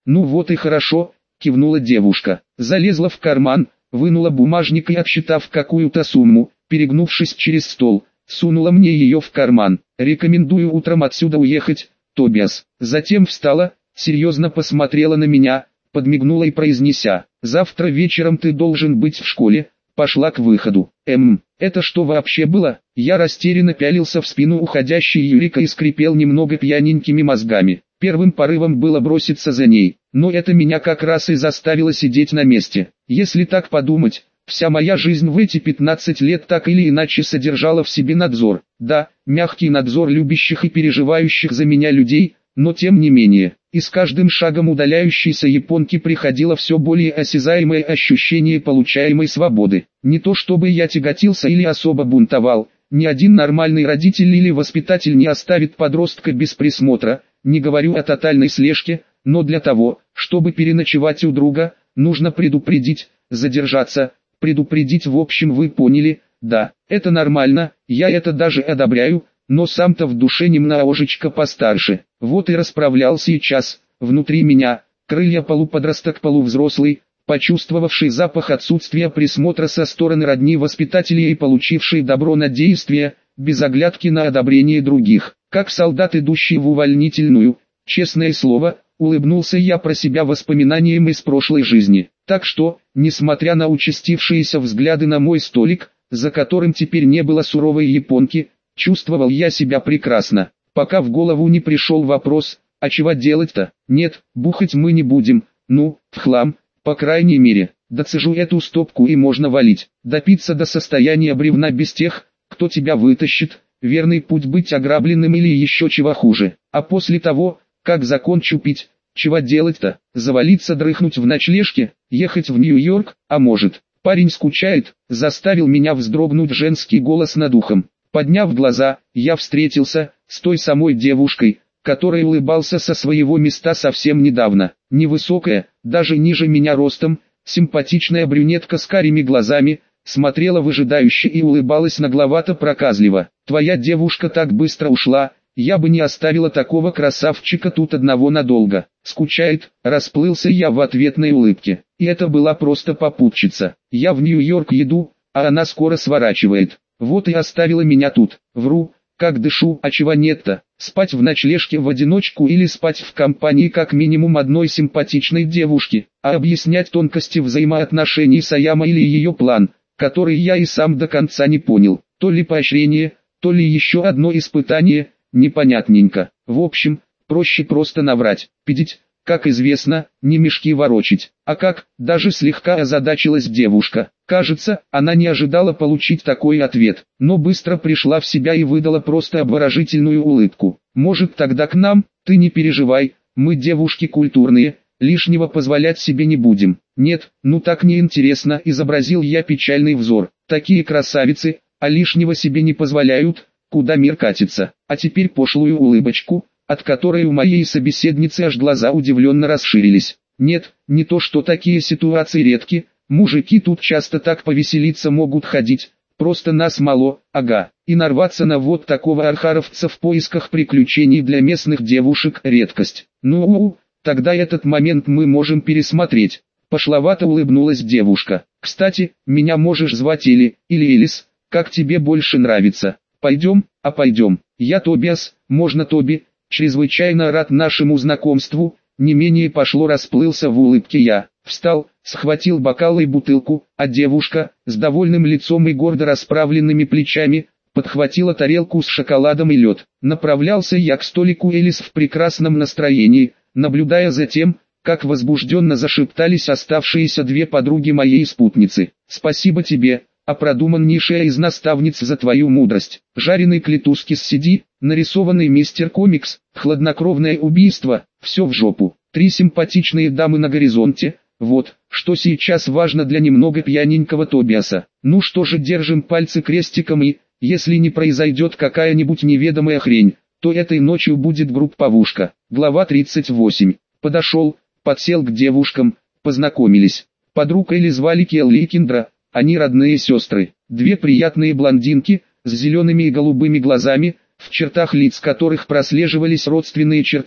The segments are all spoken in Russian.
Ну вот и хорошо, кивнула девушка. Залезла в карман, вынула бумажник и, отсчитав какую-то сумму, перегнувшись через стол, сунула мне ее в карман. Рекомендую утром отсюда уехать, Тобиас. Затем встала, серьезно посмотрела на меня, подмигнула и, произнеся: «Завтра вечером ты должен быть в школе», пошла к выходу. Это что вообще было? Я растерянно пялился в спину уходящей Юрика и скрипел немного пьяненькими мозгами. Первым порывом было броситься за ней, но это меня как раз и заставило сидеть на месте. Если так подумать, вся моя жизнь в эти 15 лет так или иначе содержала в себе надзор. Да, мягкий надзор любящих и переживающих за меня людей, но тем не менее, и с каждым шагом удаляющейся японки приходило все более осязаемое ощущение получаемой свободы. Не то чтобы я тяготился или особо бунтовал, ни один нормальный родитель или воспитатель не оставит подростка без присмотра, не говорю о тотальной слежке, но для того, чтобы переночевать у друга, нужно предупредить, задержаться, предупредить, в общем вы поняли. Да, это нормально, я это даже одобряю, но сам-то в душе немножечко постарше. Вот и расправлял сейчас, внутри меня, крылья полуподросток-полувзрослый, почувствовавший запах отсутствия присмотра со стороны родни воспитателей и получивший добро на действие, без оглядки на одобрение других. Как солдат, идущий в увольнительную, честное слово, улыбнулся я про себя воспоминаниям из прошлой жизни. Так что, несмотря на участившиеся взгляды на мой столик, за которым теперь не было суровой японки, чувствовал я себя прекрасно, пока в голову не пришел вопрос: а чего делать-то? Нет, бухать мы не будем, ну, в хлам, по крайней мере, доцежу эту стопку и можно валить, допиться до состояния бревна без тех, кто тебя вытащит, верный путь быть ограбленным или еще чего хуже. А после того, как закончу пить, чего делать-то? Завалиться дрыхнуть в ночлежке, ехать в Нью-Йорк, а может, парень скучает, заставил меня вздрогнуть женский голос над ухом. Подняв глаза, я встретился с той самой девушкой, которой улыбался со своего места совсем недавно. Невысокая, даже ниже меня ростом, симпатичная брюнетка с карими глазами, смотрела выжидающе и улыбалась нагловато-проказливо. «Твоя девушка так быстро ушла, я бы не оставила такого красавчика тут одного надолго. Скучает», расплылся я в ответной улыбке. И это была просто попутчица. Я в Нью-Йорк еду, а она скоро сворачивает. Вот и оставила меня тут. Вру, как дышу, а чего нет-то? Спать в ночлежке в одиночку или спать в компании как минимум одной симпатичной девушки, а объяснять тонкости взаимоотношений с Аяма или ее план, который я и сам до конца не понял, то ли поощрение, то ли еще одно испытание, непонятненько. В общем, проще просто наврать, пидить. Как известно, не мешки ворочить. А как, даже слегка озадачилась девушка. Кажется, она не ожидала получить такой ответ, но быстро пришла в себя и выдала просто обворожительную улыбку. «Может, тогда к нам? Ты не переживай, мы девушки культурные, лишнего позволять себе не будем». «Нет, ну так неинтересно», изобразил я печальный взор. «Такие красавицы, а лишнего себе не позволяют, куда мир катится». А теперь пошлую улыбочку, от которой у моей собеседницы аж глаза удивленно расширились. Нет, не то что такие ситуации редки, мужики тут часто так повеселиться могут ходить, просто нас мало, ага, и нарваться на вот такого архаровца в поисках приключений для местных девушек редкость. Ну, тогда этот момент мы можем пересмотреть. Пошловато улыбнулась девушка. Кстати, меня можешь звать или Элис, как тебе больше нравится. Пойдем, пойдем. Я Тобиас, можно Тоби. Чрезвычайно рад нашему знакомству, не менее пошло расплылся в улыбке я. Встал, схватил бокал и бутылку, а девушка, с довольным лицом и гордо расправленными плечами, подхватила тарелку с шоколадом и лед. Направлялся я к столику Элис в прекрасном настроении, наблюдая за тем, как возбужденно зашептались оставшиеся две подруги моей спутницы. «Спасибо тебе, продуманнейшая из наставниц, за твою мудрость. Жареный клетушкис CD, нарисованный мистер Комикс, хладнокровное убийство, все в жопу. Три симпатичные дамы на горизонте, вот, что сейчас важно для немного пьяненького Тобиаса. Ну что же, держим пальцы крестиком и, если не произойдет какая-нибудь неведомая хрень, то этой ночью будет групповушка». Глава 38. Подошел, подсел к девушкам, познакомились. Подруг Элли звали Келли и Киндра. Они родные сестры, две приятные блондинки, с зелеными и голубыми глазами, в чертах лиц которых прослеживались родственные черты,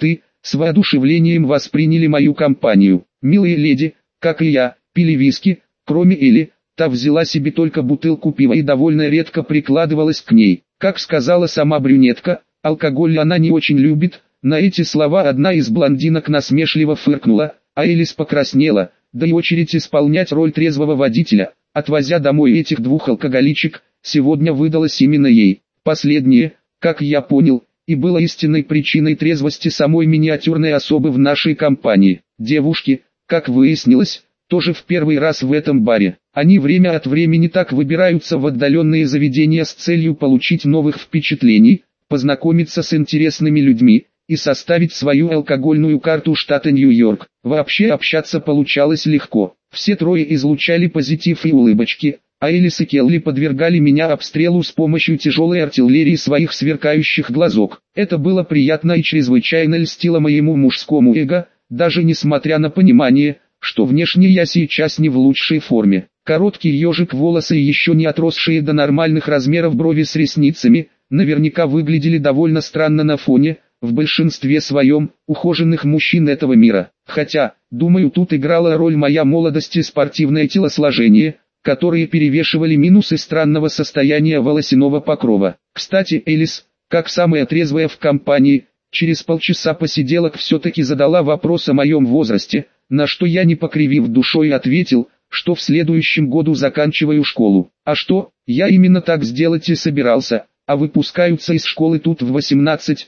с воодушевлением восприняли мою компанию. Милые леди, как и я, пили виски, кроме Элли, та взяла себе только бутылку пива и довольно редко прикладывалась к ней. Как сказала сама брюнетка, алкоголь она не очень любит. На эти слова одна из блондинок насмешливо фыркнула, а Элис покраснела, да и очередь исполнять роль трезвого водителя, отвозя домой этих двух алкоголичек, сегодня выдалась именно ей. Последнее, как я понял, и было истинной причиной трезвости самой миниатюрной особы в нашей компании. Девушки, как выяснилось, тоже в первый раз в этом баре. Они время от времени так выбираются в отдаленные заведения с целью получить новых впечатлений, познакомиться с интересными людьми и составить свою алкогольную карту штата Нью-Йорк. Вообще общаться получалось легко. Все трое излучали позитив и улыбочки, а Элис и Келли подвергали меня обстрелу с помощью тяжелой артиллерии своих сверкающих глазок. Это было приятно и чрезвычайно льстило моему мужскому эго, даже несмотря на понимание, что внешне я сейчас не в лучшей форме. Короткий ежик волосы и еще не отросшие до нормальных размеров брови с ресницами, наверняка выглядели довольно странно на фоне, в большинстве своем, ухоженных мужчин этого мира. Хотя, думаю, тут играла роль моя молодость и спортивное телосложение, которые перевешивали минусы странного состояния волосяного покрова. Кстати, Элис, как самая трезвая в компании, через полчаса посиделок все-таки задала вопрос о моем возрасте, на что я, не покривив душой, ответил, что в следующем году заканчиваю школу. А что, я именно так сделать и собирался, а выпускаются из школы тут в 18-19,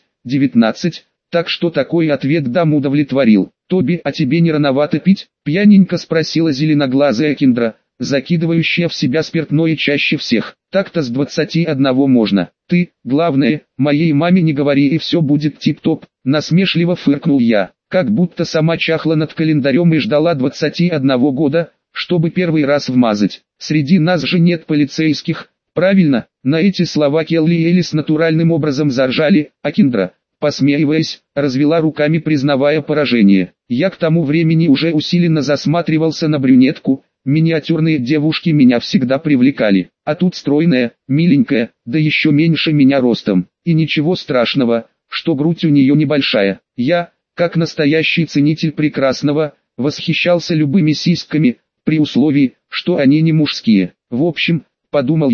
так что такой ответ дам удовлетворил. «Тоби, а тебе не рановато пить?» — пьяненько спросила зеленоглазая Киндра, закидывающая в себя спиртное чаще всех. «Так-то с 21 можно. Ты, главное, моей маме не говори, и все будет тип-топ», — насмешливо фыркнул я, как будто сама чахла над календарем и ждала 21 года, чтобы первый раз вмазать. Среди нас же нет полицейских, правильно? На эти слова Келли и Элис натуральным образом заржали, а Киндра, посмеиваясь, развела руками, признавая поражение. Я к тому времени уже усиленно засматривался на брюнетку. Миниатюрные девушки меня всегда привлекали, а тут стройная, миленькая, да еще меньше меня ростом. И ничего страшного, что грудь у нее небольшая. Я, как настоящий ценитель прекрасного, восхищался любыми сиськами, при условии, что они не мужские. В общем, подумал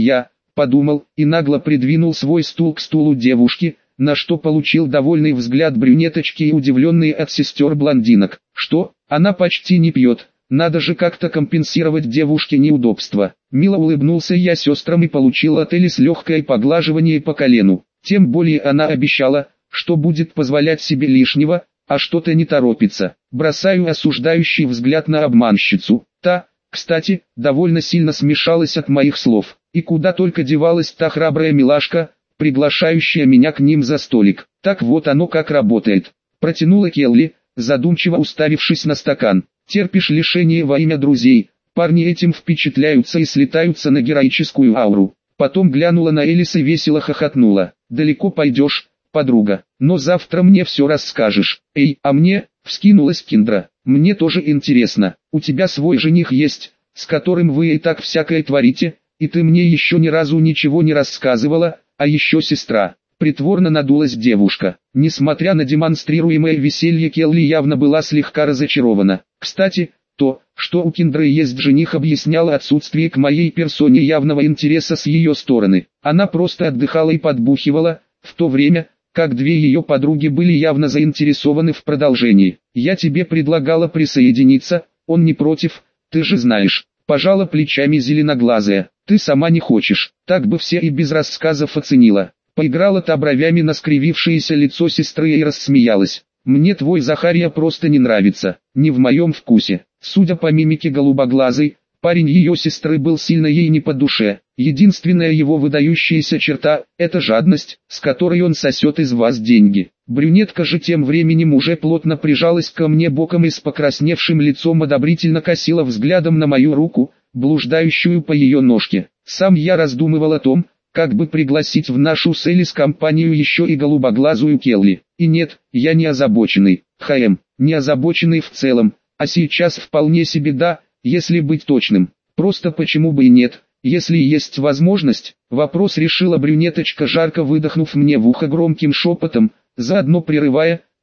и нагло придвинул свой стул к стулу девушки, на что получил довольный взгляд брюнеточки и удивленные от сестер блондинок. Что, она почти не пьет? Надо же как-то компенсировать девушке неудобства. Мило улыбнулся я сестрам и получил от Элис легкое поглаживание по колену. Тем более она обещала, что будет позволять себе лишнего, а что-то не торопится. Бросаю осуждающий взгляд на обманщицу. Та, кстати, довольно сильно смешалась от моих слов. И куда только девалась та храбрая милашка, приглашающая меня к ним за столик. Так вот оно как работает. Протянула Келли, задумчиво уставившись на стакан. Терпишь лишение во имя друзей. Парни этим впечатляются и слетаются на героическую ауру. Потом глянула на Элис и весело хохотнула. Далеко пойдешь, подруга, но завтра мне все расскажешь. Эй, а мне, вскинулась Киндра, мне тоже интересно. У тебя свой жених есть, с которым вы и так всякое творите, и ты мне еще ни разу ничего не рассказывала, а еще сестра. Притворно надулась девушка. Несмотря на демонстрируемое веселье, Келли явно была слегка разочарована. Кстати, то, что у Киндры есть жених, объясняло отсутствие к моей персоне явного интереса с ее стороны. Она просто отдыхала и подбухивала, в то время, как две ее подруги были явно заинтересованы в продолжении. «Я тебе предлагала присоединиться, он не против, ты же знаешь». Пожала плечами зеленоглазая. «Ты сама не хочешь». Так бы все и без рассказов оценила. Поиграла та бровями на скривившееся лицо сестры и рассмеялась. «Мне твой Захария просто не нравится, не в моем вкусе». Судя по мимике голубоглазой, парень ее сестры был сильно ей не по душе. Единственная его выдающаяся черта – это жадность, с которой он сосет из вас деньги. Брюнетка же тем временем уже плотно прижалась ко мне боком и с покрасневшим лицом одобрительно косила взглядом на мою руку, блуждающую по ее ножке. Сам я раздумывал о том, как бы пригласить в нашу с Элис компанию еще и голубоглазую Келли. И нет, я не озабоченный, не озабоченный в целом, а сейчас вполне себе да, если быть точным. Просто почему бы и нет, если есть возможность. Вопрос решила брюнеточка, жарко выдохнув мне в ухо громким шепотом, заодно прерывая,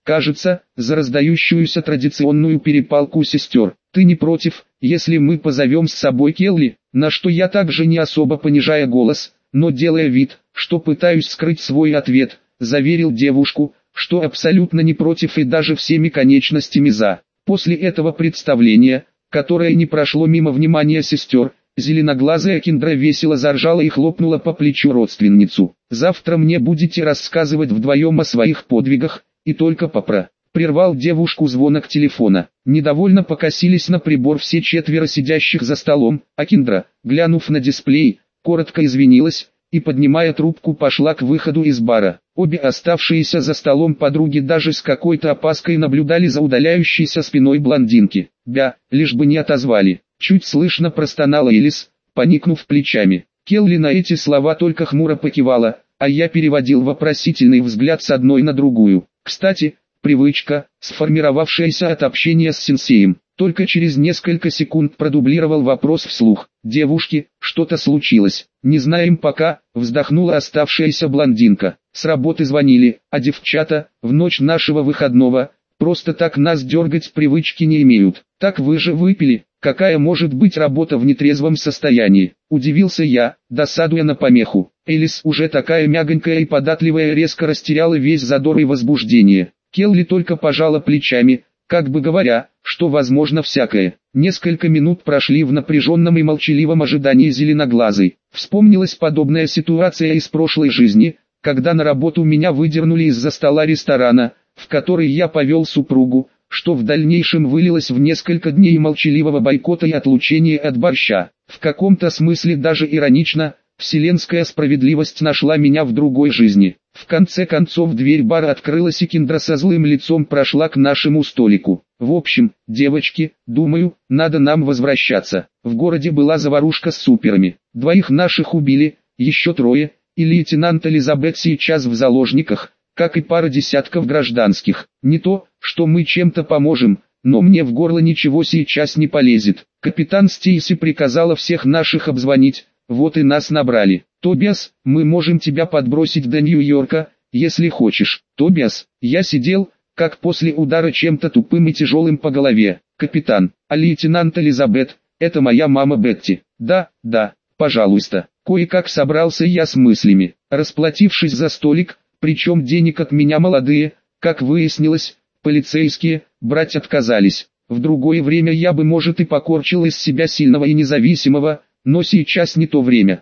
кажется, за раздающуюся традиционную перепалку сестер. Ты не против, если мы позовем с собой Келли? На что я также не особо понижая голос, но делая вид, что пытаюсь скрыть свой ответ, заверил девушку, что абсолютно не против и даже всеми конечностями за. После этого представления, которое не прошло мимо внимания сестер, зеленоглазая Киндра весело заржала и хлопнула по плечу родственницу. «Завтра мне будете рассказывать вдвоем о своих подвигах, и только прервал девушку звонок телефона. Недовольно покосились на прибор все четверо сидящих за столом, а Киндра, глянув на дисплей, коротко извинилась, и поднимая трубку пошла к выходу из бара. Обе оставшиеся за столом подруги даже с какой-то опаской наблюдали за удаляющейся спиной блондинки. Лишь бы не отозвали. Чуть слышно простонала Элис, поникнув плечами. Келли на эти слова только хмуро покивала, а я переводил вопросительный взгляд с одной на другую. Кстати, привычка, сформировавшаяся от общения с сенсеем. Только через несколько секунд продублировал вопрос вслух. «Девушки, что-то случилось?» «Не знаем пока», вздохнула оставшаяся блондинка. «С работы звонили, а девчата, в ночь нашего выходного, просто так нас дергать привычки не имеют». «Так вы же выпили, какая может быть работа в нетрезвом состоянии?» Удивился я, досадуя на помеху. Элис, уже такая мягонькая и податливая, резко растеряла весь задор и возбуждение. Келли только пожала плечами, как бы говоря, что возможно всякое. Несколько минут прошли в напряженном и молчаливом ожидании зеленоглазой. Вспомнилась подобная ситуация из прошлой жизни, когда на работу меня выдернули из-за стола ресторана, в который я повел супругу, что в дальнейшем вылилось в несколько дней молчаливого бойкота и отлучения от борща. В каком-то смысле даже иронично, вселенская справедливость нашла меня в другой жизни. В конце концов дверь бара открылась, и Киндра со злым лицом прошла к нашему столику. «В общем, девочки, думаю, надо нам возвращаться. В городе была заварушка с суперами. 2 наших убили, еще 3, и лейтенант Элизабет сейчас в заложниках, как и пара десятков гражданских. Не то, что мы чем-то поможем, но мне в горло ничего сейчас не полезет. Капитан Стейси приказала всех наших обзвонить, вот и нас набрали. Тобиас, мы можем тебя подбросить до Нью-Йорка, если хочешь». «Тобиас?» Я сидел, как после удара чем-то тупым и тяжелым по голове. «Капитан, а лейтенант Элизабет, это моя мама Бетти». «Да, пожалуйста». Кое-как собрался я с мыслями. Расплатившись за столик, причем денег от меня молодые, как выяснилось, полицейские, брать отказались. В другое время я бы, может, и покорчил из себя сильного и независимого, но сейчас не то время.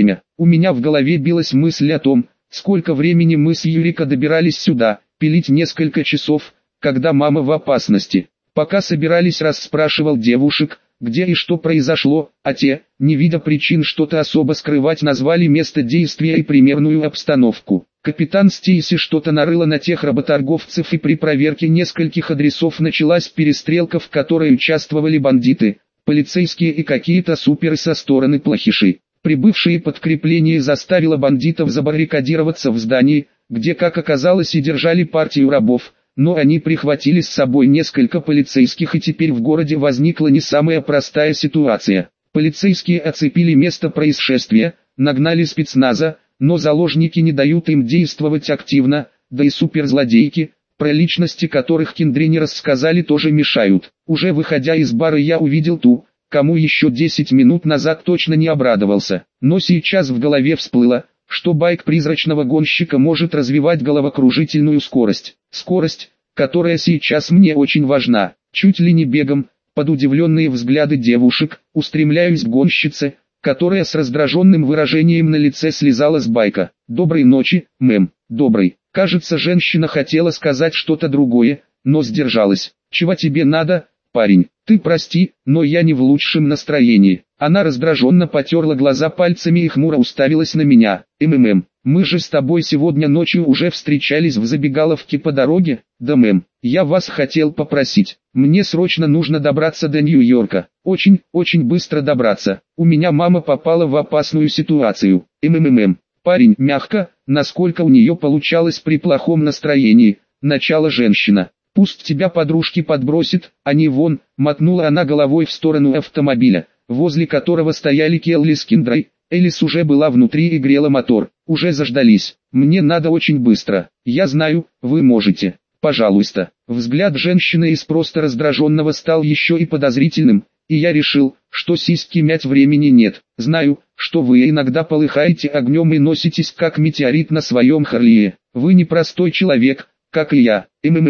У меня в голове билась мысль о том, сколько времени мы с Юрико добирались сюда, пилить несколько часов, когда мама в опасности. Пока собирались, расспрашивал девушек, где и что произошло, а те, не видя причин что-то особо скрывать, назвали место действия и примерную обстановку. Капитан Стейси что-то нарыла на тех работорговцев, и при проверке нескольких адресов началась перестрелка, в которой участвовали бандиты, полицейские и какие-то суперы со стороны плохишей. Прибывшее подкрепление заставило бандитов забаррикадироваться в здании, где, как оказалось, и держали партию рабов, но они прихватили с собой несколько полицейских, и теперь в городе возникла не самая простая ситуация. Полицейские оцепили место происшествия, нагнали спецназа, но заложники не дают им действовать активно, да и суперзлодейки, про личности которых Киндре не рассказали, тоже мешают. Уже выходя из бара, я увидел ту, кому еще 10 минут назад точно не обрадовался. Но сейчас в голове всплыло, что байк призрачного гонщика может развивать головокружительную скорость. Скорость, которая сейчас мне очень важна. Чуть ли не бегом, под удивленные взгляды девушек, устремляюсь к гонщице, которая с раздраженным выражением на лице слезала с байка. «Доброй ночи, мэм». «Доброй». Кажется, женщина хотела сказать что-то другое, но сдержалась. «Чего тебе надо, парень? Ты прости, но я не в лучшем настроении». Она раздраженно потерла глаза пальцами и хмуро уставилась на меня. Мы же с тобой сегодня ночью уже встречались в забегаловке по дороге?» «Да, мэм, я вас хотел попросить. Мне срочно нужно добраться до Нью-Йорка. Очень быстро добраться. У меня мама попала в опасную ситуацию». Парень мягко, насколько у нее получалось при плохом настроении, начала женщина. «Пусть тебя подружки подбросит, а не вон», мотнула она головой в сторону автомобиля, возле которого стояли Келли с Киндрой. Элис уже была внутри и грела мотор. «Уже заждались. Мне надо очень быстро». «Я знаю, вы можете». пожалуйста». Взгляд женщины из просто раздраженного стал еще и подозрительным, и я решил, что сиськи мять времени нет. Знаю, что вы иногда полыхаете огнем и носитесь как метеорит на своем Харлее. Вы непростой человек, как и я.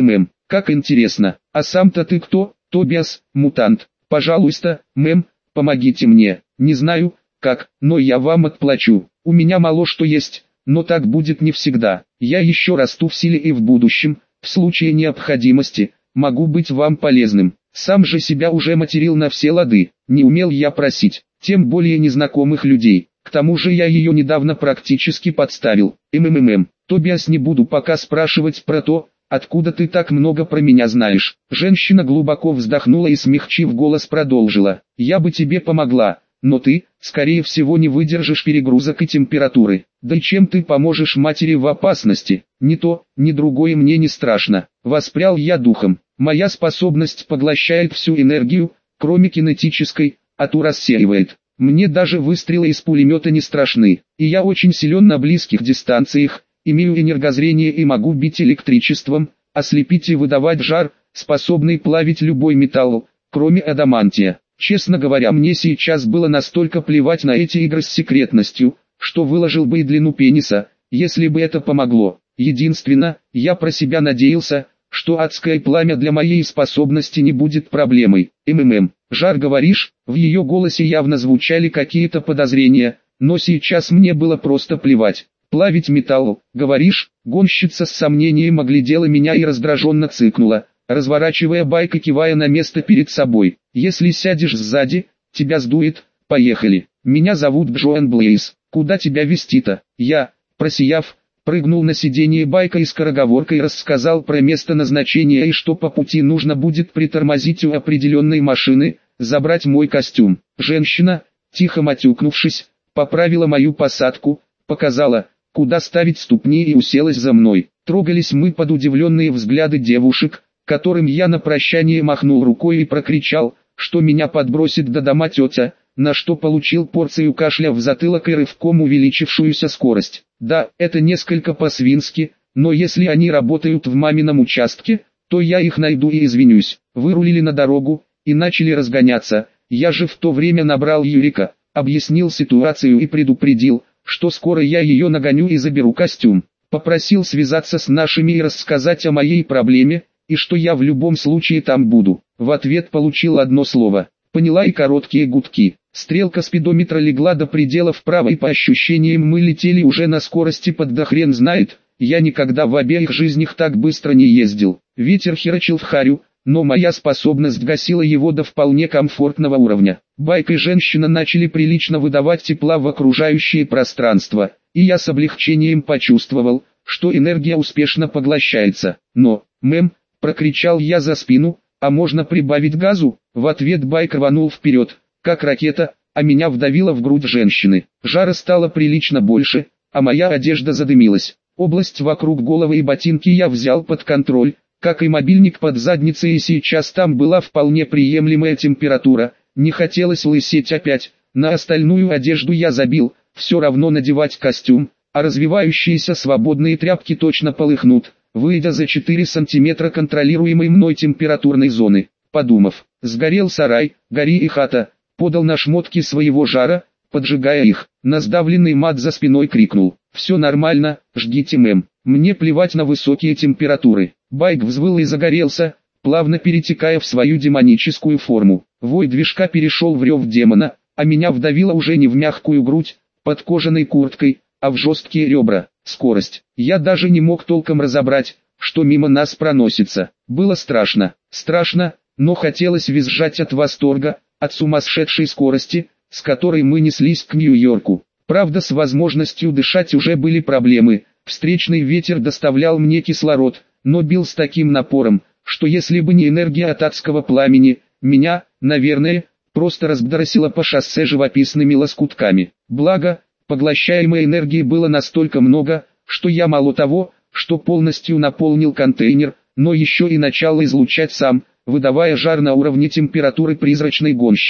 Как интересно. А сам-то ты кто? Тобиас, мутант. Пожалуйста, мэм, помогите мне. Не знаю, как, но я вам отплачу. У меня мало что есть, но так будет не всегда. Я еще расту в силе и в будущем, в случае необходимости, могу быть вам полезным. Сам же себя уже материл на все лады, не умел я просить, тем более незнакомых людей. К тому же я ее недавно практически подставил. Тобиас, не буду пока спрашивать про то, откуда ты так много про меня знаешь. Женщина глубоко вздохнула и, смягчив голос, продолжила. Я бы тебе помогла, но ты, скорее всего, не выдержишь перегрузок и температуры. Да и чем ты поможешь матери в опасности? Ни то, ни другое мне не страшно. Воспрял я духом. Моя способность поглощает всю энергию, кроме кинетической, а ту рассеивает. Мне даже выстрелы из пулемета не страшны, и я очень силен на близких дистанциях, имею энергозрение и могу бить электричеством, ослепить и выдавать жар, способный плавить любой металл, кроме адамантия. Честно говоря, мне сейчас было настолько плевать на эти игры с секретностью, что выложил бы и длину пениса, если бы это помогло. Единственно, я про себя надеялся, что адское пламя для моей способности не будет проблемой. Жар, говоришь? В ее голосе явно звучали какие-то подозрения, но сейчас мне было просто плевать. Плавить металл, говоришь? Гонщица с сомнением оглядела меня и раздраженно цыкнула, разворачивая байк и кивая на место перед собой. Если сядешь сзади, тебя сдует. Поехали. Меня зовут Джоан Блейз. Куда тебя везти-то? Я, просияв, прыгнул на сиденье байка и скороговоркой рассказал про место назначения и что по пути нужно будет притормозить у определенной машины, забрать мой костюм. Женщина, тихо матюкнувшись, поправила мою посадку, показала, куда ставить ступни, и уселась за мной. Трогались мы под удивленные взгляды девушек, которым я на прощание махнул рукой и прокричал, что меня подбросит до дома тетя, на что получил порцию кашля в затылок и рывком увеличившуюся скорость. Да, это несколько по-свински, но если они работают в мамином участке, то я их найду и извинюсь. Вырулили на дорогу и начали разгоняться. Я же в то время набрал Юрика, объяснил ситуацию и предупредил, что скоро я ее нагоню и заберу костюм. Попросил связаться с нашими и рассказать о моей проблеме, и что я в любом случае там буду. В ответ получил одно слово. Поняла и короткие гудки. Стрелка спидометра легла до предела вправо, и по ощущениям мы летели уже на скорости под да хрен знает. Я никогда в обеих жизнях так быстро не ездил. Ветер херачил в харю, но моя способность гасила его до вполне комфортного уровня. Байк и женщина начали прилично выдавать тепла в окружающее пространство, и я с облегчением почувствовал, что энергия успешно поглощается. Но, прокричал я за спину, а можно прибавить газу? В ответ байк рванул вперед, как ракета, а меня вдавило в грудь женщины. Жара стало прилично больше, а моя одежда задымилась. Область вокруг головы и ботинки я взял под контроль, как и мобильник под задницей, и сейчас там была вполне приемлемая температура. Не хотелось лысеть опять, на остальную одежду я забил, все равно надевать костюм, а развивающиеся свободные тряпки точно полыхнут, выйдя за 4 сантиметра контролируемой мной температурной зоны. Подумав, сгорел сарай, гори и хата, подал на шмотки своего жара, поджигая их. На сдавленный мат за спиной крикнул: «Все нормально, ждите, мне плевать на высокие температуры». Байк взвыл и загорелся, плавно перетекая в свою демоническую форму. Вой движка перешел в рев демона, а меня вдавило уже не в мягкую грудь, под кожаной курткой, а в жесткие ребра. Скорость. Я даже не мог толком разобрать, что мимо нас проносится. Было страшно. Страшно, но хотелось визжать от восторга, от сумасшедшей скорости, с которой мы неслись к Нью-Йорку. Правда, с возможностью дышать уже были проблемы. Встречный ветер доставлял мне кислород, но бил с таким напором, что если бы не энергия от адского пламени, меня, наверное, просто разбросило по шоссе живописными лоскутками. Благо, поглощаемой энергии было настолько много, что я мало того, что полностью наполнил контейнер, но еще и начал излучать сам, выдавая жар на уровне температуры призрачной гонщицы.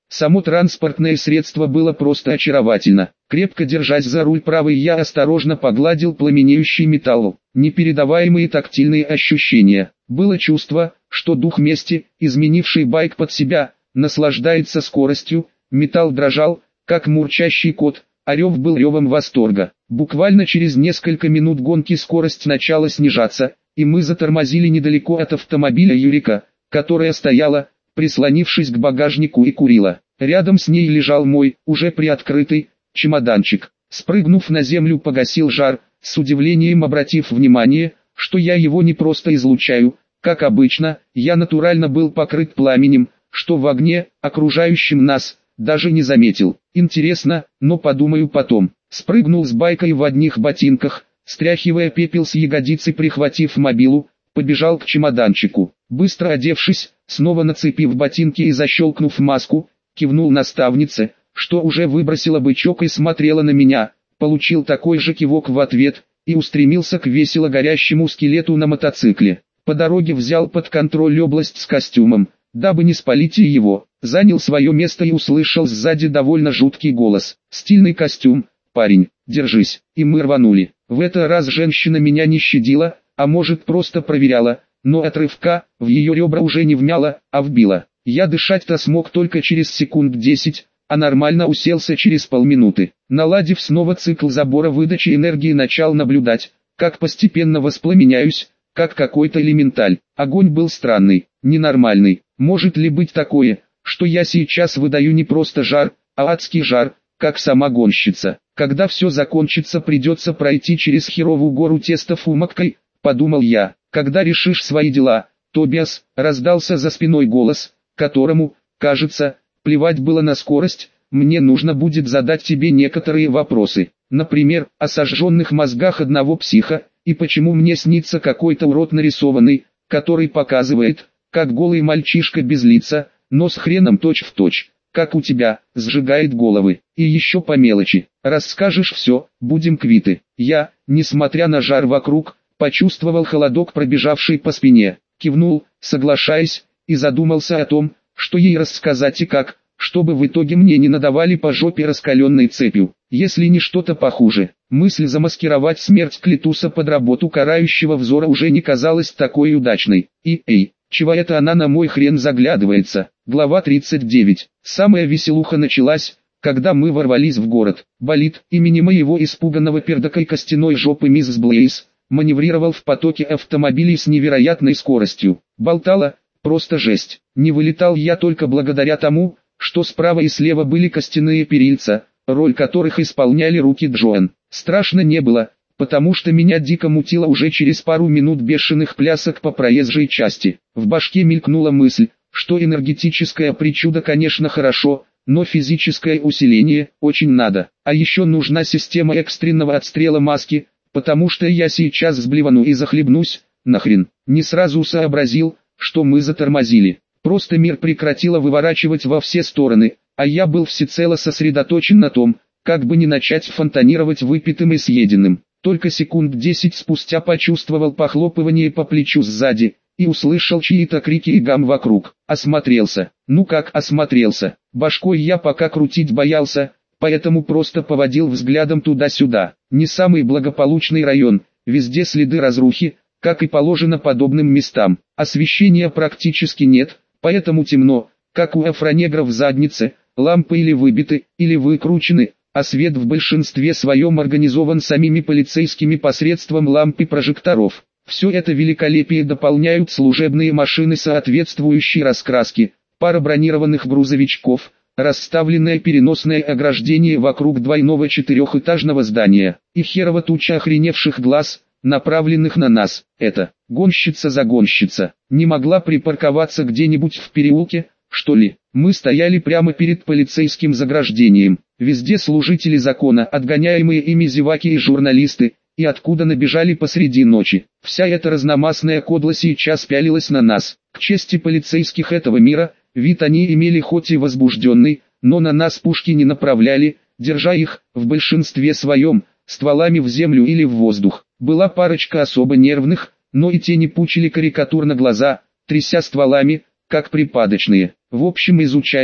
Само транспортное средство было просто очаровательно. Крепко держась за руль правой, я осторожно погладил пламенеющий металл. Непередаваемые тактильные ощущения. Было чувство, что дух мести, изменивший байк под себя, наслаждается скоростью. Металл дрожал, как мурчащий кот, а рев был ревом восторга. Буквально через несколько минут гонки скорость начала снижаться, и мы затормозили недалеко от автомобиля Юрика, которая стояла, прислонившись к багажнику, и курила. Рядом с ней лежал мой, уже приоткрытый, чемоданчик. Спрыгнув на землю, погасил жар, с удивлением обратив внимание, что я его не просто излучаю. Как обычно, я натурально был покрыт пламенем, что в огне, окружающем нас, даже не заметил. Интересно, но подумаю потом. Спрыгнул с байка и в одних ботинках, стряхивая пепел с ягодицы, прихватив мобилу, побежал к чемоданчику. Быстро одевшись, снова нацепив ботинки и защелкнув маску, кивнул наставнице, что уже выбросила бычок и смотрела на меня, получил такой же кивок в ответ, и устремился к весело горящему скелету на мотоцикле. По дороге взял под контроль область с костюмом, дабы не спалить его, занял свое место и услышал сзади довольно жуткий голос. «Стильный костюм, парень, держись», и мы рванули. В этот раз женщина меня не щадила, а может просто проверяла, но от рывка в ее ребра уже не вмяло, а вбило. Я дышать-то смог только через секунд 10, а нормально уселся через полминуты. Наладив снова цикл забора выдачи энергии, начал наблюдать, как постепенно воспламеняюсь, как какой-то элементаль. Огонь был странный, ненормальный. Может ли быть такое, что я сейчас выдаю не просто жар, а адский жар, как сама гонщица? Когда все закончится, придется пройти через херовую гору теста фумакой, подумал я. Когда решишь свои дела, Тобиас, раздался за спиной голос, которому, кажется, плевать было на скорость. Мне нужно будет задать тебе некоторые вопросы. Например, о сожженных мозгах одного психа, и почему мне снится какой-то урод нарисованный, который показывает, как голый мальчишка без лица, но с хреном точь-в-точь, как у тебя, сжигает головы. И еще по мелочи. Расскажешь все, будем квиты. Я, несмотря на жар вокруг, почувствовал холодок, пробежавший по спине, кивнул, соглашаясь, и задумался о том, что ей рассказать и как, чтобы в итоге мне не надавали по жопе раскаленной цепью, если не что-то похуже. Мысль замаскировать смерть Клитуса под работу карающего взора уже не казалась такой удачной. И, чего это она на мой хрен заглядывается? Глава 39. Самая веселуха началась, когда мы ворвались в город. Болид, имени моего испуганного пердакой костяной жопы мисс Блейз, маневрировал в потоке автомобилей с невероятной скоростью. Болтала, просто жесть. Не вылетал я только благодаря тому, что справа и слева были костяные перильца, роль которых исполняли руки Джоан. Страшно не было, потому что меня дико мутило уже через пару минут бешеных плясок по проезжей части. В башке мелькнула мысль, что энергетическая причуда, конечно, хорошо, но физическое усиление очень надо. А еще нужна система экстренного отстрела маски, потому что я сейчас сблевану и захлебнусь, нахрен. Не сразу сообразил, что мы затормозили. Просто мир прекратило выворачивать во все стороны, а я был всецело сосредоточен на том, как бы не начать фонтанировать выпитым и съеденным. Только секунд 10 спустя почувствовал похлопывание по плечу сзади, и услышал чьи-то крики и гам вокруг. Осмотрелся. Ну как осмотрелся? Башкой я пока крутить боялся, поэтому просто поводил взглядом туда-сюда. Не самый благополучный район, везде следы разрухи, как и положено подобным местам. Освещения практически нет, поэтому темно, как у афронегров в заднице, лампы или выбиты, или выкручены, а свет в большинстве своем организован самими полицейскими посредством ламп и прожекторов. Все это великолепие дополняют служебные машины соответствующей раскраски, пара бронированных грузовичков, расставленное переносное ограждение вокруг двойного четырехэтажного здания, и херова туча охреневших глаз, направленных на нас. Это гонщица за гонщица. Не могла припарковаться где-нибудь в переулке, что ли? Мы стояли прямо перед полицейским заграждением. Везде служители закона, отгоняемые ими зеваки и журналисты, и откуда набежали посреди ночи. Вся эта разномастная кодла сейчас пялилась на нас. К чести полицейских этого мира, вид они имели хоть и возбужденный, но на нас пушки не направляли, держа их, в большинстве своем, стволами в землю или в воздух. Была парочка особо нервных, но и те не пучили карикатурно глаза, тряся стволами, как припадочные. В общем, изучали,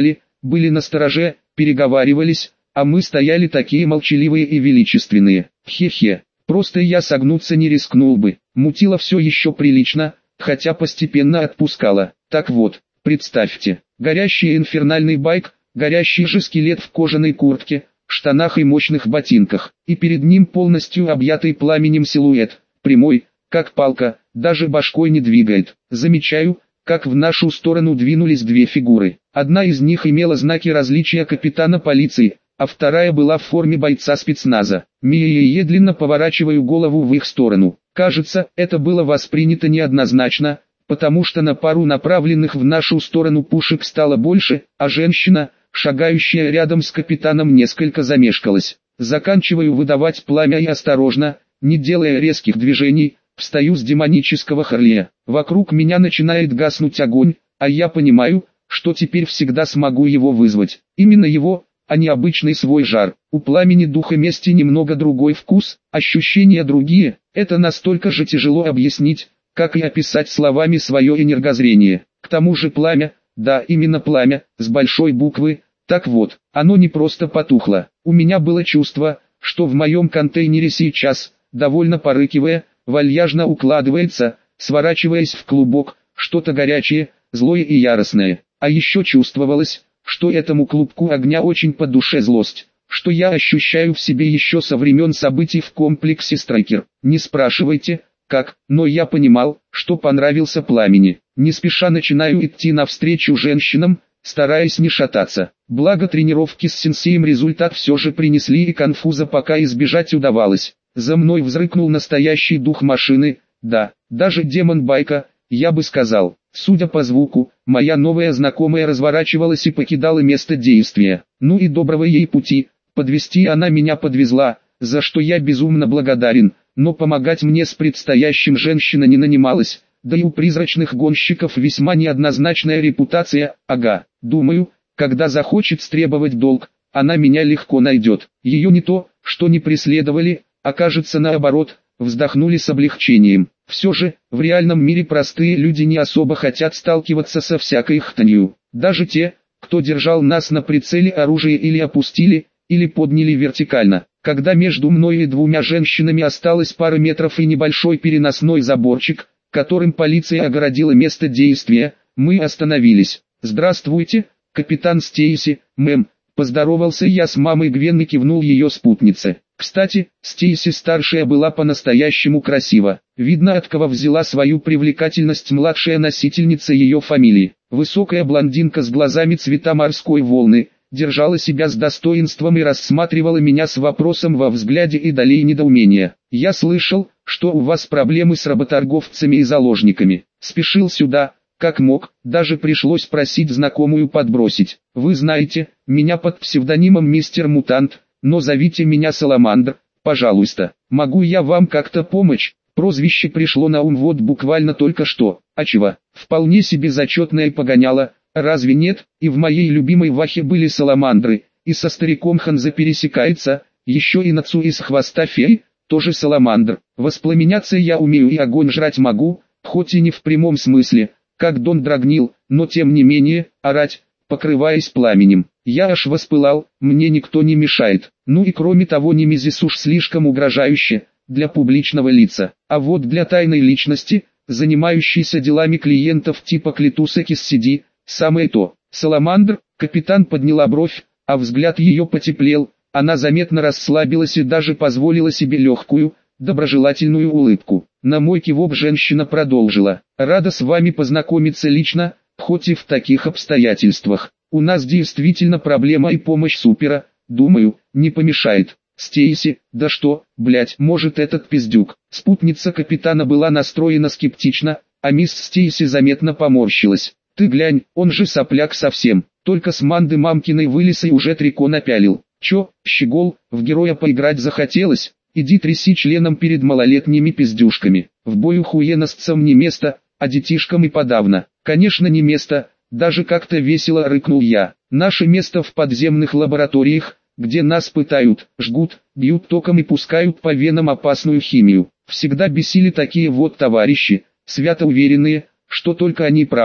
были настороже, переговаривались, а мы стояли такие молчаливые и величественные. Хе-хе, просто я согнуться не рискнул бы. Мутило все еще прилично, хотя постепенно отпускало. Так вот, представьте, горящий инфернальный байк, горящий же скелет в кожаной куртке, штанах и мощных ботинках, и перед ним полностью объятый пламенем силуэт, прямой, как палка, даже башкой не двигает. Замечаю, как в нашу сторону двинулись две фигуры. Одна из них имела знаки различия капитана полиции, а вторая была в форме бойца спецназа. Медленно поворачиваю голову в их сторону. Кажется, это было воспринято неоднозначно, потому что на пару направленных в нашу сторону пушек стало больше, а женщина, шагающая рядом с капитаном, несколько замешкалась. Заканчиваю выдавать пламя и осторожно, не делая резких движений, встаю с демонического харлея. Вокруг меня начинает гаснуть огонь, а я понимаю, что теперь всегда смогу его вызвать. Именно его, а не обычный свой жар. У пламени духа мести немного другой вкус, ощущения другие. Это настолько же тяжело объяснить, как и описать словами свое энергозрение. К тому же пламя, да именно пламя, с большой буквы. Так вот, оно не просто потухло. У меня было чувство, что в моем контейнере сейчас, довольно порыкивая, вальяжно укладывается, сворачиваясь в клубок, что-то горячее, злое и яростное. А еще чувствовалось, что этому клубку огня очень по душе злость, что я ощущаю в себе еще со времен событий в комплексе Страйкер. Не спрашивайте, как, но я понимал, что понравился пламени. Не спеша начинаю идти навстречу женщинам, стараясь не шататься. Благо тренировки с сенсеем результат все же принесли, и конфуза пока избежать удавалось. За мной взрыкнул настоящий дух машины, да, даже демон байка, я бы сказал. Судя по звуку, моя новая знакомая разворачивалась и покидала место действия. Ну и доброго ей пути, подвести она меня подвезла, за что я безумно благодарен, но помогать мне с предстоящим женщина не нанималась, да и у призрачных гонщиков весьма неоднозначная репутация, ага, думаю, когда захочет стребовать долг, она меня легко найдет. Ее не то, что не преследовали, окажется наоборот, вздохнули с облегчением. Все же, в реальном мире простые люди не особо хотят сталкиваться со всякой хтонью. Даже те, кто держал нас на прицеле оружия, или опустили, или подняли вертикально. Когда между мной и двумя женщинами осталось пара метров и небольшой переносной заборчик, которым полиция огородила место действия, мы остановились. «Здравствуйте, капитан Стейси, мэм», поздоровался я с мамой Гвен и кивнул ее спутнице. Кстати, Стейси старшая была по-настоящему красива. Видно, от кого взяла свою привлекательность младшая носительница ее фамилии. Высокая блондинка с глазами цвета морской волны, держала себя с достоинством и рассматривала меня с вопросом во взгляде и долей недоумения. «Я слышал, что у вас проблемы с работорговцами и заложниками. Спешил сюда, как мог, даже пришлось просить знакомую подбросить. Вы знаете, меня под псевдонимом Мистер Мутант, но зовите меня Саламандр, пожалуйста. Могу я вам как-то помочь?» Прозвище пришло на ум вот буквально только что. А чего? Вполне себе зачетное погоняло, разве нет? И в моей любимой Вахе были саламандры, и со стариком Ханза пересекается, еще и Нацу из хвоста феи, тоже саламандр. Воспламеняться я умею и огонь жрать могу, хоть и не в прямом смысле, как Дон Драгнил, но тем не менее, орать, покрываясь пламенем. Я аж воспылал, мне никто не мешает. Ну и кроме того, Немезис уж слишком угрожающе для публичного лица, а вот для тайной личности, занимающейся делами клиентов типа Клитуса Киссиди, самое то. Саламандр, капитан подняла бровь, а взгляд ее потеплел, она заметно расслабилась и даже позволила себе легкую, доброжелательную улыбку. На мой кивок женщина продолжила: «Рада с вами познакомиться лично, хоть и в таких обстоятельствах. У нас действительно проблема, и помощь супера, думаю, не помешает». «Стейси, да что, блять, может этот пиздюк?» Спутница капитана была настроена скептично, а мисс Стейси заметно поморщилась. «Ты глянь, он же сопляк совсем, только с манды мамкиной вылез и уже трико напялил. Чё, щегол, в героя поиграть захотелось? Иди тряси членом перед малолетними пиздюшками. В бою хуеносцам не место, а детишкам и подавно». «Конечно не место», даже как-то весело рыкнул я. «Наше место в подземных лабораториях, где нас пытают, жгут, бьют током и пускают по венам опасную химию. Всегда бесили такие вот товарищи, свято уверенные, что только они правы,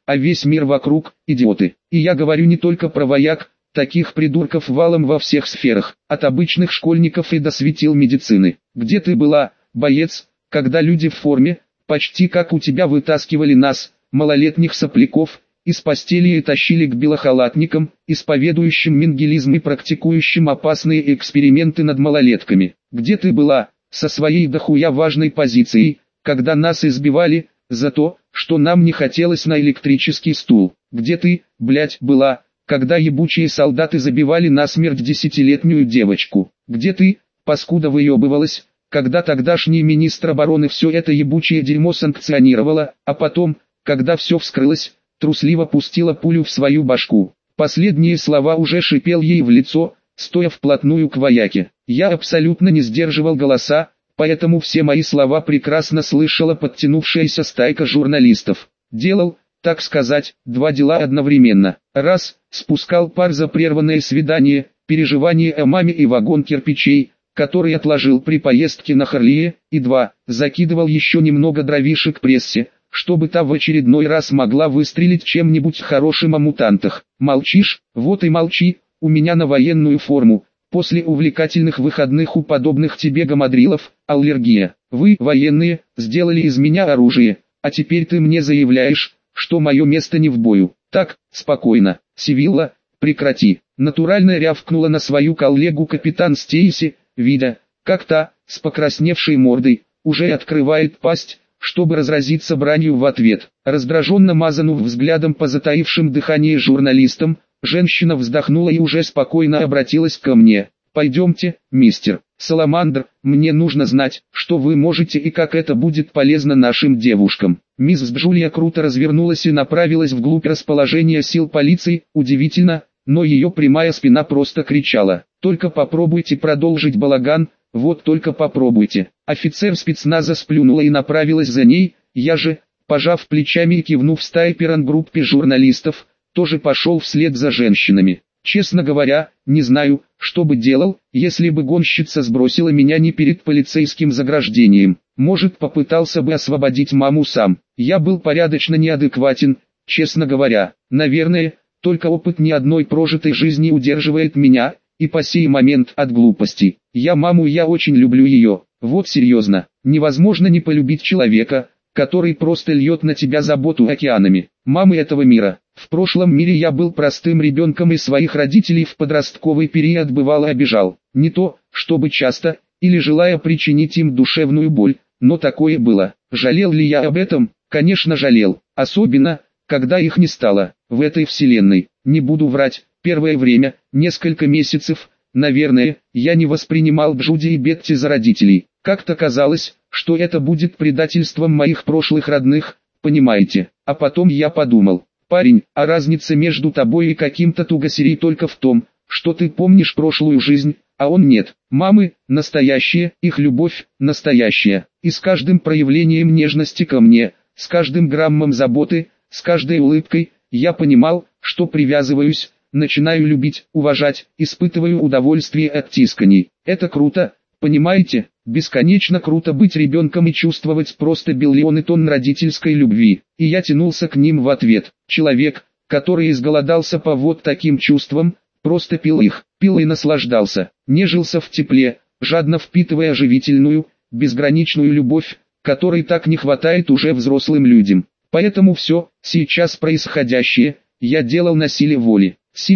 а весь мир вокруг – идиоты. И я говорю не только про вояк, таких придурков валом во всех сферах, от обычных школьников и до светил медицины. Где ты была, боец, когда люди в форме, почти как у тебя, вытаскивали нас, малолетних сопляков, из постели и тащили к белохалатникам, исповедующим менгелизм и практикующим опасные эксперименты над малолетками? Где ты была, со своей дохуя важной позицией, когда нас избивали, за то, что нам не хотелось на электрический стул? Где ты, блять, была, когда ебучие солдаты забивали насмерть 10-летнюю девочку? Где ты, паскуда, выебывалась, когда тогдашний министр обороны все это ебучее дерьмо санкционировала, а потом, когда все вскрылось, трусливо пустила пулю в свою башку? Последние слова уже шипел ей в лицо, стоя вплотную к вояке. Я абсолютно не сдерживал голоса, поэтому все мои слова прекрасно слышала подтянувшаяся стайка журналистов. Делал, так сказать, два дела одновременно. Раз, спускал пар за прерванное свидание, переживания о маме и вагон кирпичей, который отложил при поездке на Харлее, и два, закидывал еще немного дровишек прессе, чтобы та в очередной раз могла выстрелить чем-нибудь хорошим о мутантах. Молчишь? Вот и молчи, у меня на военную форму. После увлекательных выходных у подобных тебе гамадрилов, аллергия. Вы, военные, сделали из меня оружие, а теперь ты мне заявляешь, что мое место не в бою. Так, спокойно, Сивилла, прекрати. Натурально рявкнула на свою коллегу капитан Стейси, видя, как та, с покрасневшей мордой, уже открывает пасть, чтобы разразиться бранью в ответ. Раздраженно мазанув взглядом по затаившим дыхание журналистам, женщина вздохнула и уже спокойно обратилась ко мне. «Пойдемте, мистер Саламандр, мне нужно знать, что вы можете и как это будет полезно нашим девушкам». Мисс Джулия круто развернулась и направилась вглубь расположения сил полиции. Удивительно, но ее прямая спина просто кричала: «Только попробуйте продолжить балаган, вот только попробуйте». Офицер спецназа сплюнула и направилась за ней. Я же, пожав плечами и кивнув группе журналистов, тоже пошел вслед за женщинами. Честно говоря, не знаю, что бы делал, если бы гонщица сбросила меня не перед полицейским заграждением. Может, попытался бы освободить маму сам. Я был порядочно неадекватен, честно говоря. Наверное, только опыт ни одной прожитой жизни удерживает меня, и по сей момент, от глупости. Я маму, я очень люблю ее. Вот серьезно, невозможно не полюбить человека, который просто льет на тебя заботу океанами. Мамы этого мира. В прошлом мире я был простым ребенком и своих родителей в подростковый период бывало обижал. Не то, чтобы часто, или желая причинить им душевную боль, но такое было. Жалел ли я об этом? Конечно жалел. Особенно, когда их не стало. В этой вселенной, не буду врать, первое время, несколько месяцев, наверное, я не воспринимал Джуди и Бетти за родителей. Как-то казалось, что это будет предательством моих прошлых родных, понимаете? А потом я подумал: парень, а разница между тобой и каким-то тугосерий только в том, что ты помнишь прошлую жизнь, а он нет. Мамы, настоящие, их любовь, настоящая. И с каждым проявлением нежности ко мне, с каждым граммом заботы, с каждой улыбкой, я понимал, что привязываюсь, начинаю любить, уважать, испытываю удовольствие от тисканий. Это круто, понимаете? Бесконечно круто быть ребенком и чувствовать просто биллионы тонн родительской любви. И я тянулся к ним в ответ. Человек, который изголодался по вот таким чувствам, просто пил их, пил и наслаждался, нежился в тепле, жадно впитывая живительную, безграничную любовь, которой так не хватает уже взрослым людям. Поэтому все, сейчас происходящее, я делал на силе воли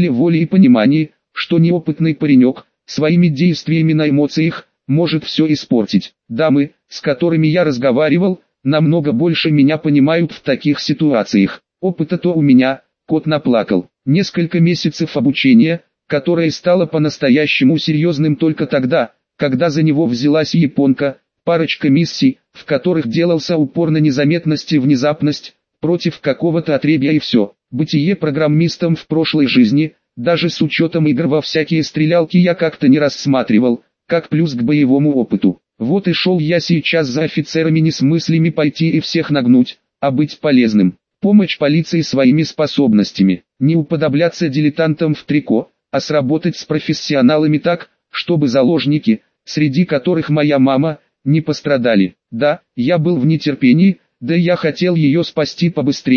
и понимании, что неопытный паренек, своими действиями на эмоциях, может все испортить. Дамы, с которыми я разговаривал, намного больше меня понимают в таких ситуациях. Опыта-то у меня, кот наплакал. Несколько месяцев обучения, которое стало по-настоящему серьезным только тогда, когда за него взялась японка, парочка миссий, в которых делался упор на незаметность и внезапность, против какого-то отребья и все. Бытие программистом в прошлой жизни, даже с учетом игр во всякие стрелялки, я как-то не рассматривал, как плюс к боевому опыту. Вот и шел я сейчас за офицерами не с мыслями пойти и всех нагнуть, а быть полезным. Помощь полиции своими способностями. Не уподобляться дилетантам в трико, а сработать с профессионалами так, чтобы заложники, среди которых моя мама, не пострадали. Да, я был в нетерпении, да я хотел ее спасти побыстрее,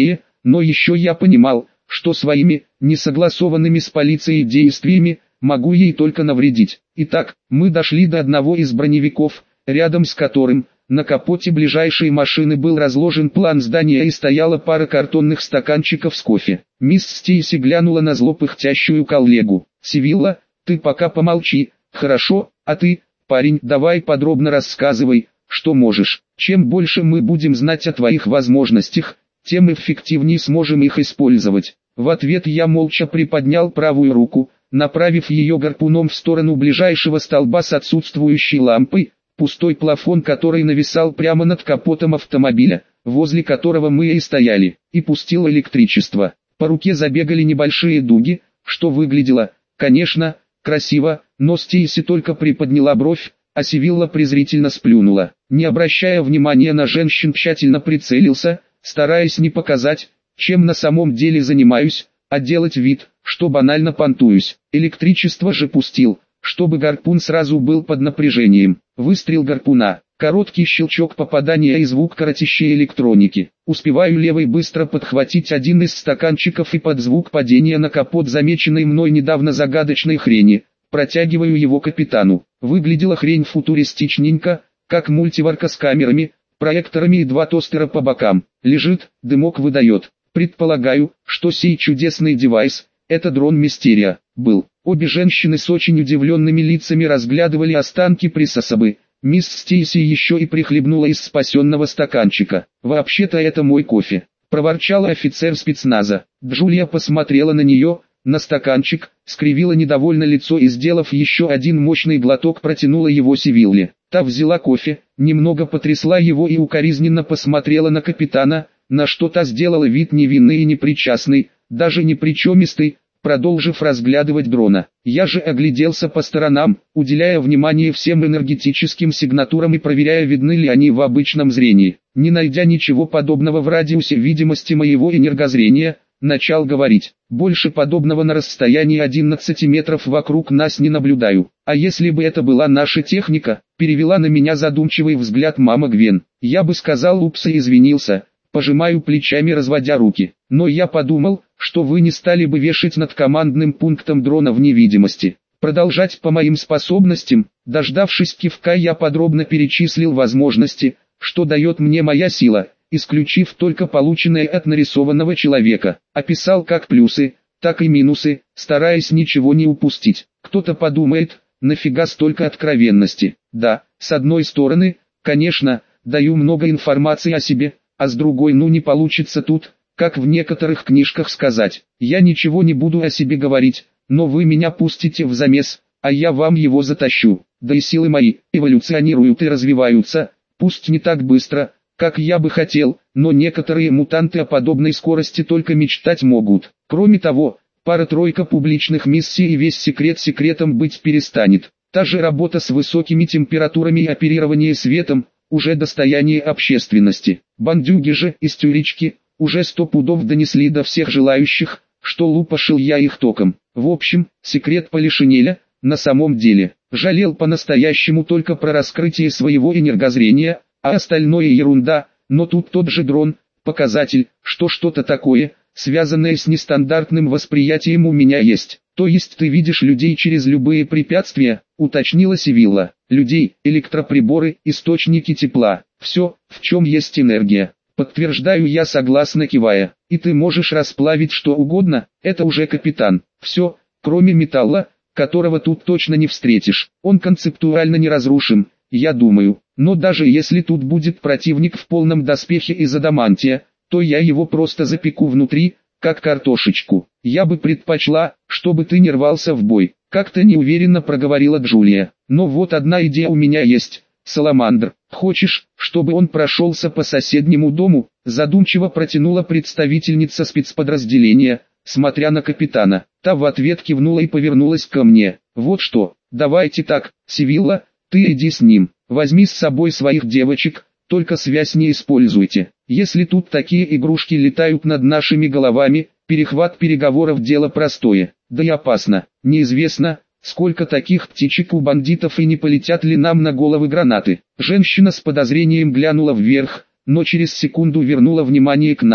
но еще я понимал, что своими, несогласованными с полицией действиями, могу ей только навредить. Итак, мы дошли до одного из броневиков, рядом с которым, на капоте ближайшей машины был разложен план здания и стояла пара картонных стаканчиков с кофе. Мисс Стейси глянула на зло пыхтящую коллегу. «Сивилла, ты пока помолчи, хорошо, а ты, парень, давай подробно рассказывай, что можешь. Чем больше мы будем знать о твоих возможностях, тем эффективнее сможем их использовать». В ответ я молча приподнял правую руку, направив ее гарпуном в сторону ближайшего столба с отсутствующей лампой, пустой плафон который нависал прямо над капотом автомобиля, возле которого мы и стояли, и пустил электричество. По руке забегали небольшие дуги, что выглядело, конечно, красиво, но Стейси только приподняла бровь, а Сивилла презрительно сплюнула. Не обращая внимания на женщин, тщательно прицелился, стараясь не показать, чем на самом деле занимаюсь, а делать вид, что банально понтуюсь. Электричество же пустил, чтобы гарпун сразу был под напряжением. Выстрел гарпуна, короткий щелчок попадания и звук коротящей электроники. Успеваю левой быстро подхватить один из стаканчиков и под звук падения на капот замеченной мной недавно загадочной хрени, протягиваю его капитану. Выглядела хрень футуристичненько, как мультиварка с камерами, проекторами и два тостера по бокам. Лежит, дымок выдает. Предполагаю, что сей чудесный девайс, это дрон Мистерия, был. Обе женщины с очень удивленными лицами разглядывали останки присособы. Мисс Стейси еще и прихлебнула из спасенного стаканчика. «Вообще-то это мой кофе», — проворчал офицер спецназа. Джулия посмотрела на нее, на стаканчик, скривила недовольно лицо и, сделав еще один мощный глоток, протянула его Сивилле. Та взяла кофе, немного потрясла его и укоризненно посмотрела на капитана, на что та сделала вид невинный и непричастный, даже непричемистый, продолжив разглядывать дрона. Я же огляделся по сторонам, уделяя внимание всем энергетическим сигнатурам и проверяя, видны ли они в обычном зрении. Не найдя ничего подобного в радиусе видимости моего энергозрения, начал говорить. Больше подобного на расстоянии 11 метров вокруг нас не наблюдаю. А если бы это была наша техника, перевела на меня задумчивый взгляд мама Гвен. Я бы сказал упс и извинился. Пожимаю плечами, разводя руки. Но я подумал, что вы не стали бы вешать над командным пунктом дрона в невидимости. Продолжать по моим способностям. Дождавшись кивка, я подробно перечислил возможности, что дает мне моя сила, исключив только полученное от нарисованного человека. Описал как плюсы, так и минусы, стараясь ничего не упустить. Кто-то подумает, нафига столько откровенности. Да, с одной стороны, конечно, даю много информации о себе, а с другой не получится тут, как в некоторых книжках сказать. Я ничего не буду о себе говорить, но вы меня пустите в замес, а я вам его затащу. Да и силы мои эволюционируют и развиваются, пусть не так быстро, как я бы хотел, но некоторые мутанты о подобной скорости только мечтать могут. Кроме того, пара-тройка публичных миссий и весь секрет секретом быть перестанет. Та же работа с высокими температурами и оперирование светом, уже достояние общественности. Бандюги же из тюрячки уже 100 пудов донесли до всех желающих, что лупашил я их током. В общем, секрет Полишинеля, на самом деле, жалел по-настоящему только про раскрытие своего энергозрения, а остальное ерунда, но тут тот же дрон, показатель, что что-то такое, связанное с нестандартным восприятием у меня есть. То есть ты видишь людей через любые препятствия, уточнила Сивилла. Людей, электроприборы, источники тепла, все, в чем есть энергия. Подтверждаю я, согласно кивая. И ты можешь расплавить что угодно, это уже капитан. Все, кроме металла, которого тут точно не встретишь. Он концептуально неразрушим, я думаю. Но даже если тут будет противник в полном доспехе из адамантия, то я его просто запеку внутри, как картошечку. Я бы предпочла, чтобы ты не рвался в бой. Как-то неуверенно проговорила Джулия. Но вот одна идея у меня есть. Саламандр, хочешь, чтобы он прошелся по соседнему дому? Задумчиво протянула представительница спецподразделения, смотря на капитана. Та в ответ кивнула и повернулась ко мне. Вот что, давайте так, Сивилла, ты иди с ним. Возьми с собой своих девочек, только связь не используйте. Если тут такие игрушки летают над нашими головами, перехват переговоров дело простое. Да и опасно. Неизвестно, сколько таких птичек у бандитов и не полетят ли нам на головы гранаты. Женщина с подозрением глянула вверх, но через секунду вернула внимание к нам.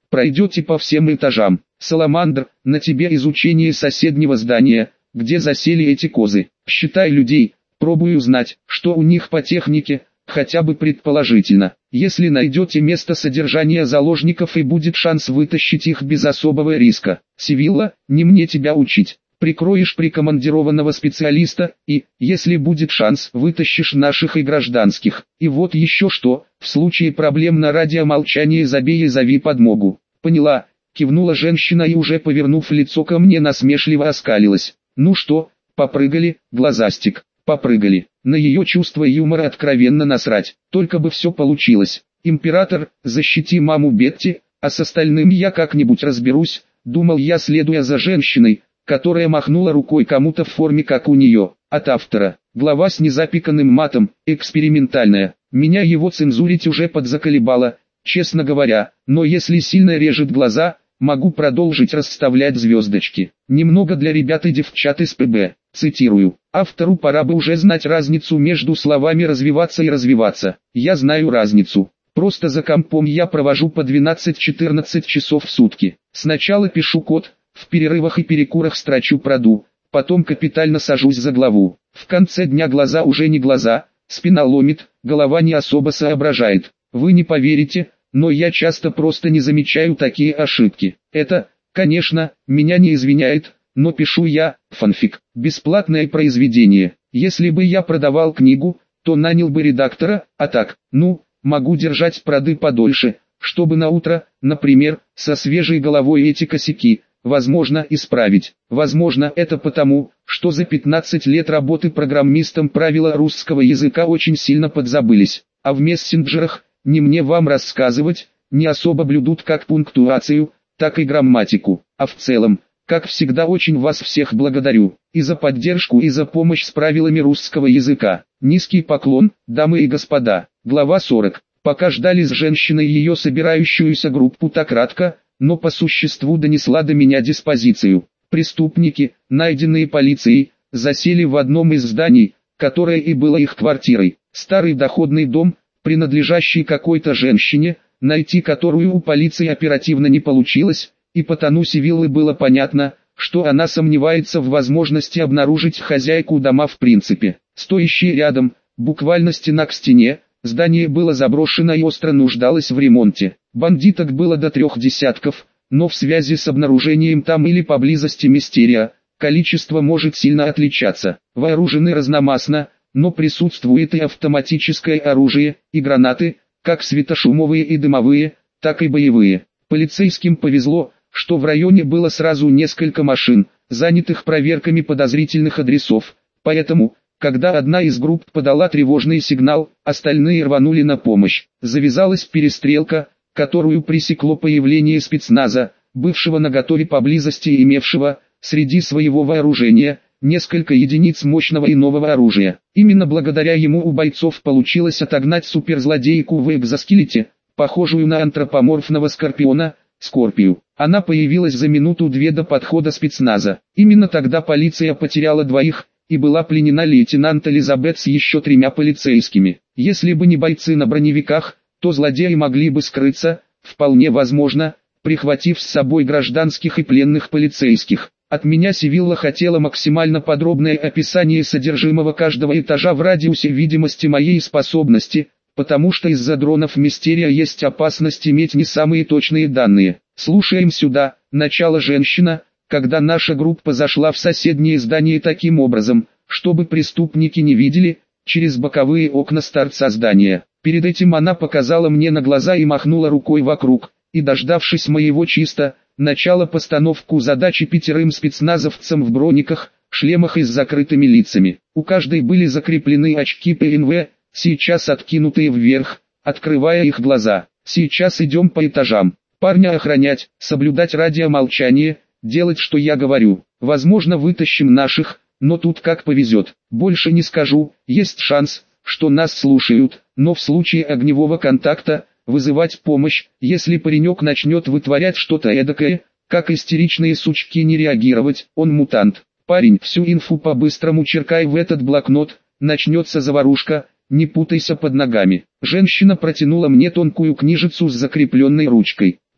Пройдете по всем этажам. Саламандр, на тебе изучение соседнего здания, где засели эти козы. Считай людей, пробую узнать, что у них по технике, хотя бы предположительно. Если найдете место содержания заложников и будет шанс вытащить их без особого риска. Сивилла, не мне тебя учить. Прикроешь прикомандированного специалиста и, если будет шанс, вытащишь наших и гражданских. И вот еще что, в случае проблем на радиомолчании забей и зови подмогу. Поняла, кивнула женщина и уже повернув лицо ко мне насмешливо оскалилась. Ну что, попрыгали, глазастик, попрыгали. На ее чувство юмора откровенно насрать, только бы все получилось. Император, защити маму Бетти, а с остальным я как-нибудь разберусь, думал я, следуя за женщиной, которая махнула рукой кому-то в форме как у нее. От автора. Глава с незапиканным матом, экспериментальная. Меня его цензурить уже подзаколебало, честно говоря, но если сильно режет глаза, могу продолжить расставлять звездочки. Немного для ребят и девчат из ПБ. Цитирую. Автору пора бы уже знать разницу между словами «развиваться» и «развиваться». Я знаю разницу. Просто за компом я провожу по 12-14 часов в сутки. Сначала пишу код, в перерывах и перекурах строчу проду, потом капитально сажусь за главу. В конце дня глаза уже не глаза, спина ломит, голова не особо соображает. Вы не поверите, но я часто просто не замечаю такие ошибки. Это, конечно, меня не извиняет, но пишу я, фанфик, бесплатное произведение. Если бы я продавал книгу, то нанял бы редактора, а так, могу держать проды подольше, чтобы на утро, например, со свежей головой эти косяки, возможно, исправить. Возможно, это потому, что за 15 лет работы программистом правила русского языка очень сильно подзабылись, а в мессенджерах, не мне вам рассказывать, не особо блюдут как пунктуацию, так и грамматику. А в целом, как всегда, очень вас всех благодарю и за поддержку, и за помощь с правилами русского языка. Низкий поклон, дамы и господа. Глава 40. Пока ждали с женщиной ее собирающуюся группу, так кратко, но по существу донесла до меня диспозицию. Преступники, найденные полицией, засели в одном из зданий, которое и было их квартирой. Старый доходный дом, принадлежащий какой-то женщине, найти которую у полиции оперативно не получилось, и по тону Сивиллы было понятно, что она сомневается в возможности обнаружить хозяйку дома в принципе. Стоящие рядом, буквально стена к стене, здание было заброшено и остро нуждалось в ремонте. Бандиток было до 3 десятков, но в связи с обнаружением там или поблизости мистерия, количество может сильно отличаться. Вооружены разномастно, но присутствует и автоматическое оружие, и гранаты, как светошумовые и дымовые, так и боевые. Полицейским повезло, что в районе было сразу несколько машин, занятых проверками подозрительных адресов, поэтому, когда одна из групп подала тревожный сигнал, остальные рванули на помощь. Завязалась перестрелка, которую пресекло появление спецназа, бывшего наготове поблизости и имевшего, среди своего вооружения, несколько единиц мощного и нового оружия. Именно благодаря ему у бойцов получилось отогнать суперзлодейку в экзоскелете, похожую на антропоморфного скорпиона, Скорпию. Она появилась за минуту-две до подхода спецназа. Именно тогда полиция потеряла 2 и была пленена лейтенант Элизабет с еще 3 полицейскими. Если бы не бойцы на броневиках, то злодеи могли бы скрыться, вполне возможно, прихватив с собой гражданских и пленных полицейских. От меня Сивилла хотела максимально подробное описание содержимого каждого этажа в радиусе видимости моей способности, потому что из-за дронов Мистерия есть опасность иметь не самые точные данные. Слушаем сюда, начала женщина, когда наша группа зашла в соседнее здание таким образом, чтобы преступники не видели, через боковые окна с торца здания. Перед этим она показала мне на глаза и махнула рукой вокруг, и дождавшись моего чисто, начала постановку задачи 5 спецназовцам в брониках, шлемах и с закрытыми лицами. У каждой были закреплены очки ПНВ, сейчас откинутые вверх, открывая их глаза. Сейчас идем по этажам. Парня охранять, соблюдать радиомолчание, делать, что я говорю. Возможно, вытащим наших, но тут как повезет. Больше не скажу, есть шанс, что нас слушают, но в случае огневого контакта, вызывать помощь, если паренек начнет вытворять что-то эдакое, как истеричные сучки, не реагировать, он мутант. Парень, всю инфу по-быстрому черкай в этот блокнот, начнется заварушка, не путайся под ногами. Женщина протянула мне тонкую книжицу с закрепленной ручкой.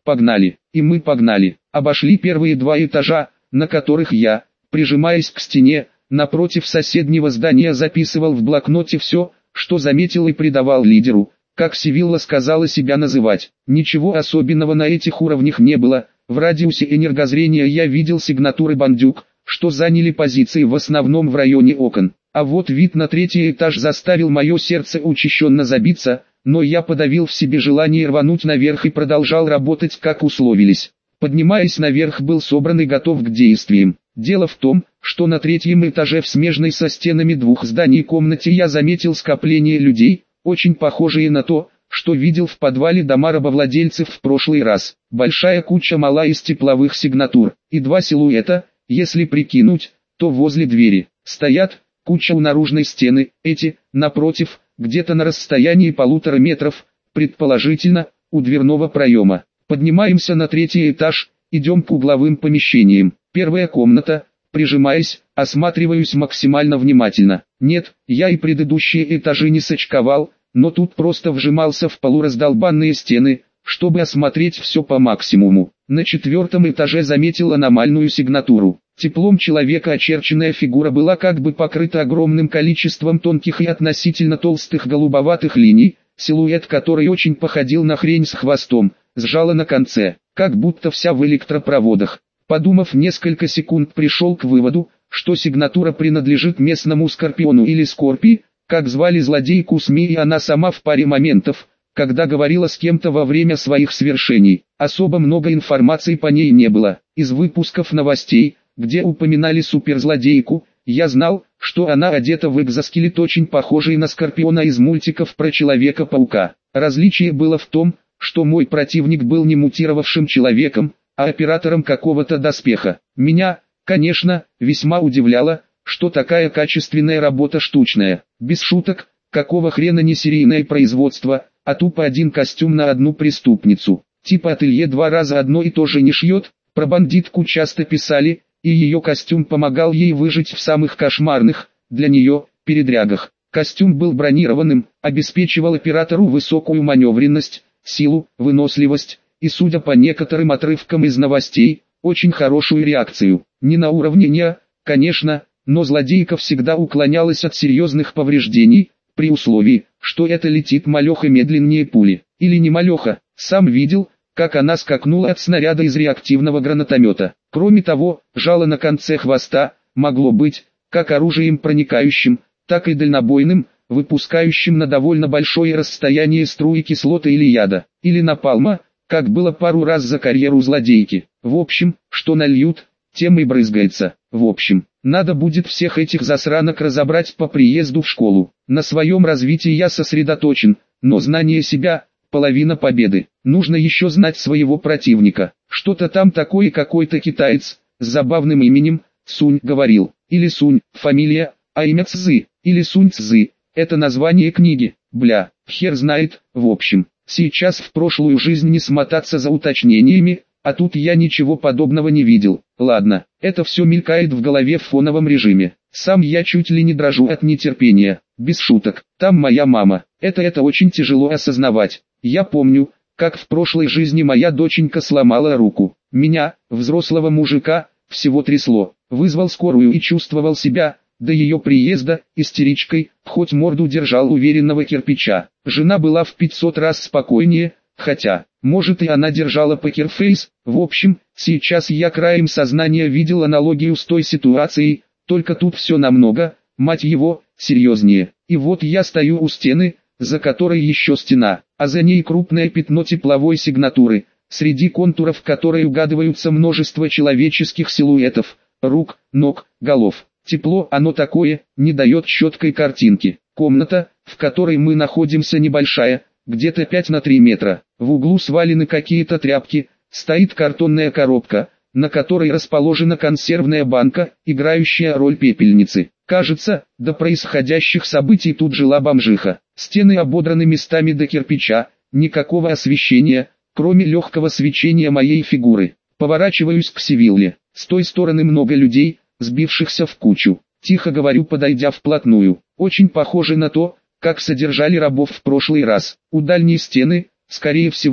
Погнали. И мы погнали. Обошли первые два этажа, на которых я, прижимаясь к стене, напротив соседнего здания записывал в блокноте все, что заметил и придавал лидеру, как Сивилла сказала себя называть. Ничего особенного на этих уровнях не было. В радиусе энергозрения я видел сигнатуры бандюк, что заняли позиции в основном в районе окон. А вот вид на третий этаж заставил мое сердце учащенно забиться, но я подавил в себе желание рвануть наверх и продолжал работать, как условились. Поднимаясь наверх, был собран и готов к действиям. Дело в том, что на третьем этаже в смежной со стенами двух зданий комнате я заметил скопление людей, очень похожие на то, что видел в подвале дома рабовладельцев в прошлый раз. Большая куча мала из тепловых сигнатур, и два силуэта, если прикинуть, то возле двери. Стоят, куча у наружной стены, эти, напротив, где-то на расстоянии 1,5 метров, предположительно, у дверного проема. Поднимаемся на третий этаж, идем к угловым помещениям. Первая комната, прижимаясь, осматриваюсь максимально внимательно. Нет, я и предыдущие этажи не сочковал, но тут просто вжимался в полураздолбанные стены, чтобы осмотреть все по максимуму. На четвертом этаже заметил аномальную сигнатуру. Теплом человека очерченная фигура была как бы покрыта огромным количеством тонких и относительно толстых голубоватых линий, силуэт которой очень походил на хрень с хвостом, с жало на конце, как будто вся в электропроводах. Подумав несколько секунд, пришел к выводу, что сигнатура принадлежит местному Скорпиону или Скорпи, как звали злодейку СМИ, и она сама в паре моментов, когда говорила с кем-то во время своих свершений. Особо много информации по ней не было. Из выпусков новостей, где упоминали суперзлодейку, я знал, что она одета в экзоскелет, очень похожий на Скорпиона из мультиков про Человека-паука. Различие было в том, что мой противник был не мутировавшим человеком, а оператором какого-то доспеха. Меня, конечно, весьма удивляло, что такая качественная работа штучная. Без шуток, какого хрена не серийное производство, а тупо один костюм на одну преступницу. Типа ателье два раза одно и то же не шьет. Про бандитку часто писали, и ее костюм помогал ей выжить в самых кошмарных, для нее, передрягах. Костюм был бронированным, обеспечивал оператору высокую маневренность, силу, выносливость, и, судя по некоторым отрывкам из новостей, очень хорошую реакцию. Не на уровне НИА, конечно, но злодейка всегда уклонялась от серьезных повреждений, при условии, что это летит малеха медленнее пули. Или не малеха, сам видел, как она скакнула от снаряда из реактивного гранатомета. Кроме того, жало на конце хвоста могло быть как оружием проникающим, так и дальнобойным, выпускающим на довольно большое расстояние струи кислоты или яда, или напалма, как было пару раз за карьеру злодейки. В общем, что нальют, тем и брызгается. В общем, надо будет всех этих засранок разобрать по приезду в школу. На своем развитии я сосредоточен, но знание себя – половина победы. Нужно еще знать своего противника. Что-то там такое, какой-то китаец, с забавным именем, Сунь говорил. Или Сунь, фамилия, а имя Цзы, или Сунь Цзы. Это название книги, бля, хер знает. В общем, сейчас в прошлую жизнь не смотаться за уточнениями, а тут я ничего подобного не видел. Ладно, это все мелькает в голове в фоновом режиме. Сам я чуть ли не дрожу от нетерпения. Без шуток, там моя мама. Это очень тяжело осознавать. Я помню, как в прошлой жизни моя доченька сломала руку. Меня, взрослого мужика, всего трясло. Вызвал скорую и чувствовал себя, до ее приезда, истеричкой, хоть морду держал уверенного кирпича. Жена была в 500 раз спокойнее, хотя, может, и она держала покерфейс. В общем, сейчас я краем сознания видел аналогию с той ситуацией, только тут все намного, мать его, серьезнее. И вот я стою у стены, за которой еще стена, а за ней крупное пятно тепловой сигнатуры, среди контуров которой угадываются множество человеческих силуэтов, рук, ног, голов. Тепло, оно такое, не дает четкой картинки. Комната, в которой мы находимся, небольшая, где-то 5 на 3 метра. В углу свалены какие-то тряпки, стоит картонная коробка, на которой расположена консервная банка, играющая роль пепельницы. Кажется, до происходящих событий тут жила бомжиха. Стены ободраны местами до кирпича, никакого освещения, кроме легкого свечения моей фигуры. Поворачиваюсь к Сивилле. С той стороны много людей, сбившихся в кучу. Тихо говорю, подойдя вплотную. Очень похоже на то, как содержали рабов в прошлый раз. У дальней стены, скорее всего,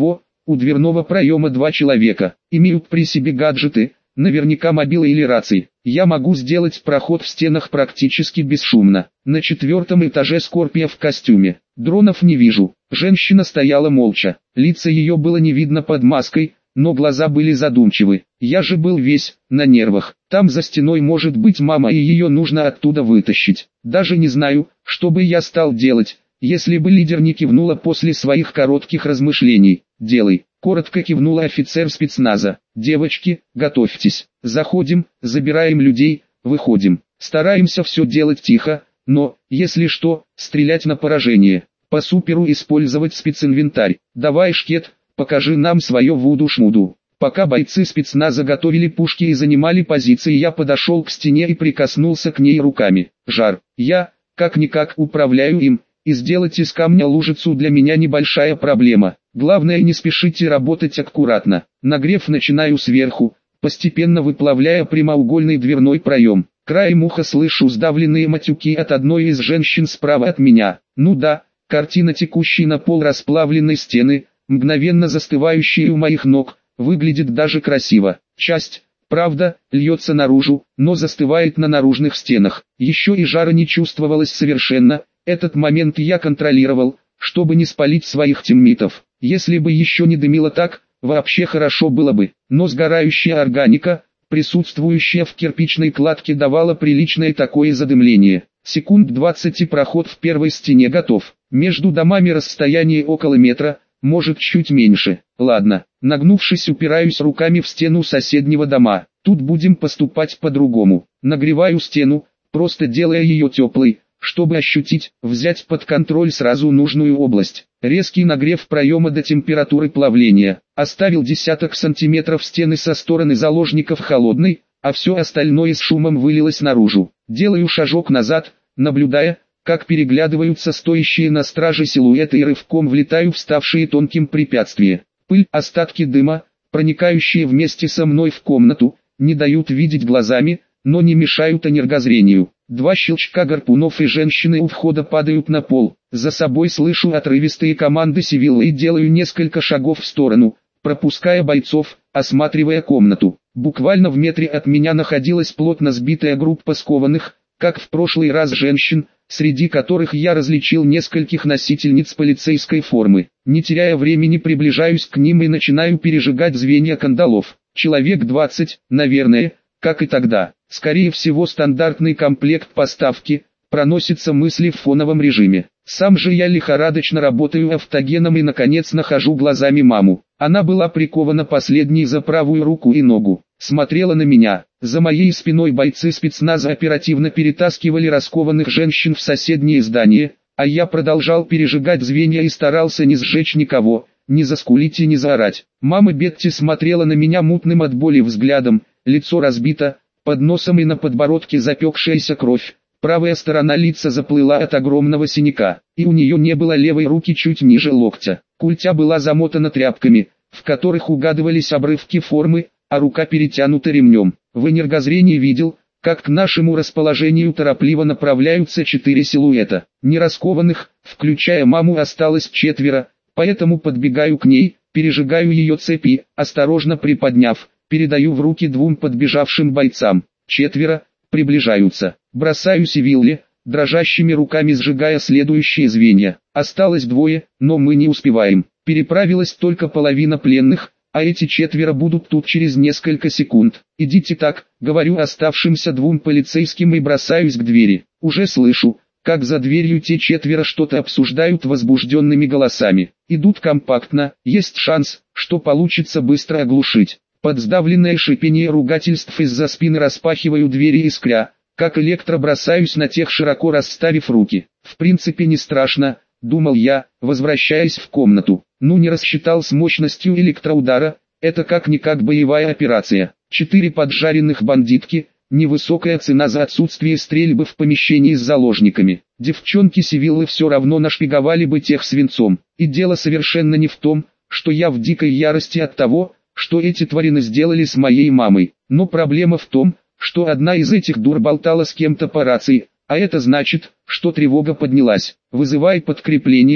У дверного проема 2 человека. Имеют при себе гаджеты, наверняка мобилы или рации. Я могу сделать проход в стенах практически бесшумно. На 4-м этаже Скорпия в костюме. Дронов не вижу. Женщина стояла молча. Лица ее было не видно под маской, но глаза были задумчивы. Я же был весь на нервах. Там за стеной может быть мама, и ее нужно оттуда вытащить. Даже не знаю, что бы я стал делать, если бы лидер не кивнула после своих коротких размышлений. «Делай», — коротко кивнула офицер спецназа. «Девочки, готовьтесь. Заходим, забираем людей, выходим. Стараемся все делать тихо, но, если что, стрелять на поражение. По суперу использовать специнвентарь. Давай, Шкет, покажи нам свое вуду-шмуду». Пока бойцы спецназа готовили пушки и занимали позиции, я подошел к стене и прикоснулся к ней руками. Жар. Я, как-никак, управляю им, и сделать из камня лужицу для меня небольшая проблема. Главное, не спешите работать аккуратно. Нагрев начинаю сверху, постепенно выплавляя прямоугольный дверной проем. Краем уха слышу сдавленные матюки от одной из женщин справа от меня. Ну да, картина текущей на пол расплавленной стены, мгновенно застывающей у моих ног, выглядит даже красиво. Часть, правда, льется наружу, но застывает на наружных стенах. Еще и жара не чувствовалось совершенно. Этот момент я контролировал, чтобы не спалить своих тиммитов. Если бы еще не дымило так, вообще хорошо было бы. Но сгорающая органика, присутствующая в кирпичной кладке, давала приличное такое задымление. Секунд 20 и проход в первой стене готов. Между домами расстояние около метра, может чуть меньше. Ладно, нагнувшись, упираюсь руками в стену соседнего дома. Тут будем поступать по-другому. Нагреваю стену, просто делая ее теплой, чтобы ощутить, взять под контроль сразу нужную область. Резкий нагрев проема до температуры плавления. Оставил десяток сантиметров стены со стороны заложников холодной, а все остальное с шумом вылилось наружу. Делаю шажок назад, наблюдая, как переглядываются стоящие на страже силуэты, и рывком влетаю в ставшие тонким препятствие. Пыль, остатки дыма, проникающие вместе со мной в комнату, не дают видеть глазами, но не мешают энергозрению. 2 щелчка гарпунов, и женщины у входа падают на пол. За собой слышу отрывистые команды Сивилла и делаю несколько шагов в сторону, пропуская бойцов, осматривая комнату. Буквально в метре от меня находилась плотно сбитая группа скованных, как в прошлый раз, женщин, среди которых я различил нескольких носительниц полицейской формы. Не теряя времени, приближаюсь к ним и начинаю пережигать звенья кандалов. Человек 20, наверное, как и тогда. Скорее всего, стандартный комплект поставки, проносятся мысли в фоновом режиме. Сам же я лихорадочно работаю автогеном и наконец нахожу глазами маму. Она была прикована последней за правую руку и ногу. Смотрела на меня. За моей спиной бойцы спецназа оперативно перетаскивали раскованных женщин в соседнее здание, а я продолжал пережигать звенья и старался не сжечь никого, не заскулить и не заорать. Мама Бетти смотрела на меня мутным от боли взглядом, лицо разбито, под носом и на подбородке запекшаяся кровь. Правая сторона лица заплыла от огромного синяка, и у нее не было левой руки чуть ниже локтя. Культя была замотана тряпками, в которых угадывались обрывки формы, а рука перетянута ремнем. В энергозрении видел, как к нашему расположению торопливо направляются 4 силуэта. Нераскованных, включая маму, осталось 4, поэтому подбегаю к ней, пережигаю ее цепи, осторожно приподняв, передаю в руки 2 подбежавшим бойцам. 4 приближаются. Бросаю Сивилле, дрожащими руками сжигая следующие звенья. Осталось 2, но мы не успеваем. Переправилась только половина пленных, а эти 4 будут тут через несколько секунд. «Идите так», — говорю оставшимся 2 полицейским и бросаюсь к двери. Уже слышу, как за дверью те 4 что-то обсуждают возбужденными голосами. Идут компактно, есть шанс, что получится быстро оглушить. Под сдавленное шипение ругательств из-за спины распахиваю двери, искря, как электро бросаюсь на тех, широко расставив руки. В принципе не страшно, думал я, возвращаясь в комнату. Ну, не рассчитал с мощностью электроудара, это как-никак боевая операция. 4 поджаренных бандитки, невысокая цена за отсутствие стрельбы в помещении с заложниками. Девчонки Сивиллы все равно нашпиговали бы тех свинцом. И дело совершенно не в том, что я в дикой ярости от того, что эти тварины сделали с моей мамой. Но проблема в том, что одна из этих дур болтала с кем-то по рации, а это значит, что тревога поднялась. «Вызывай подкрепление»,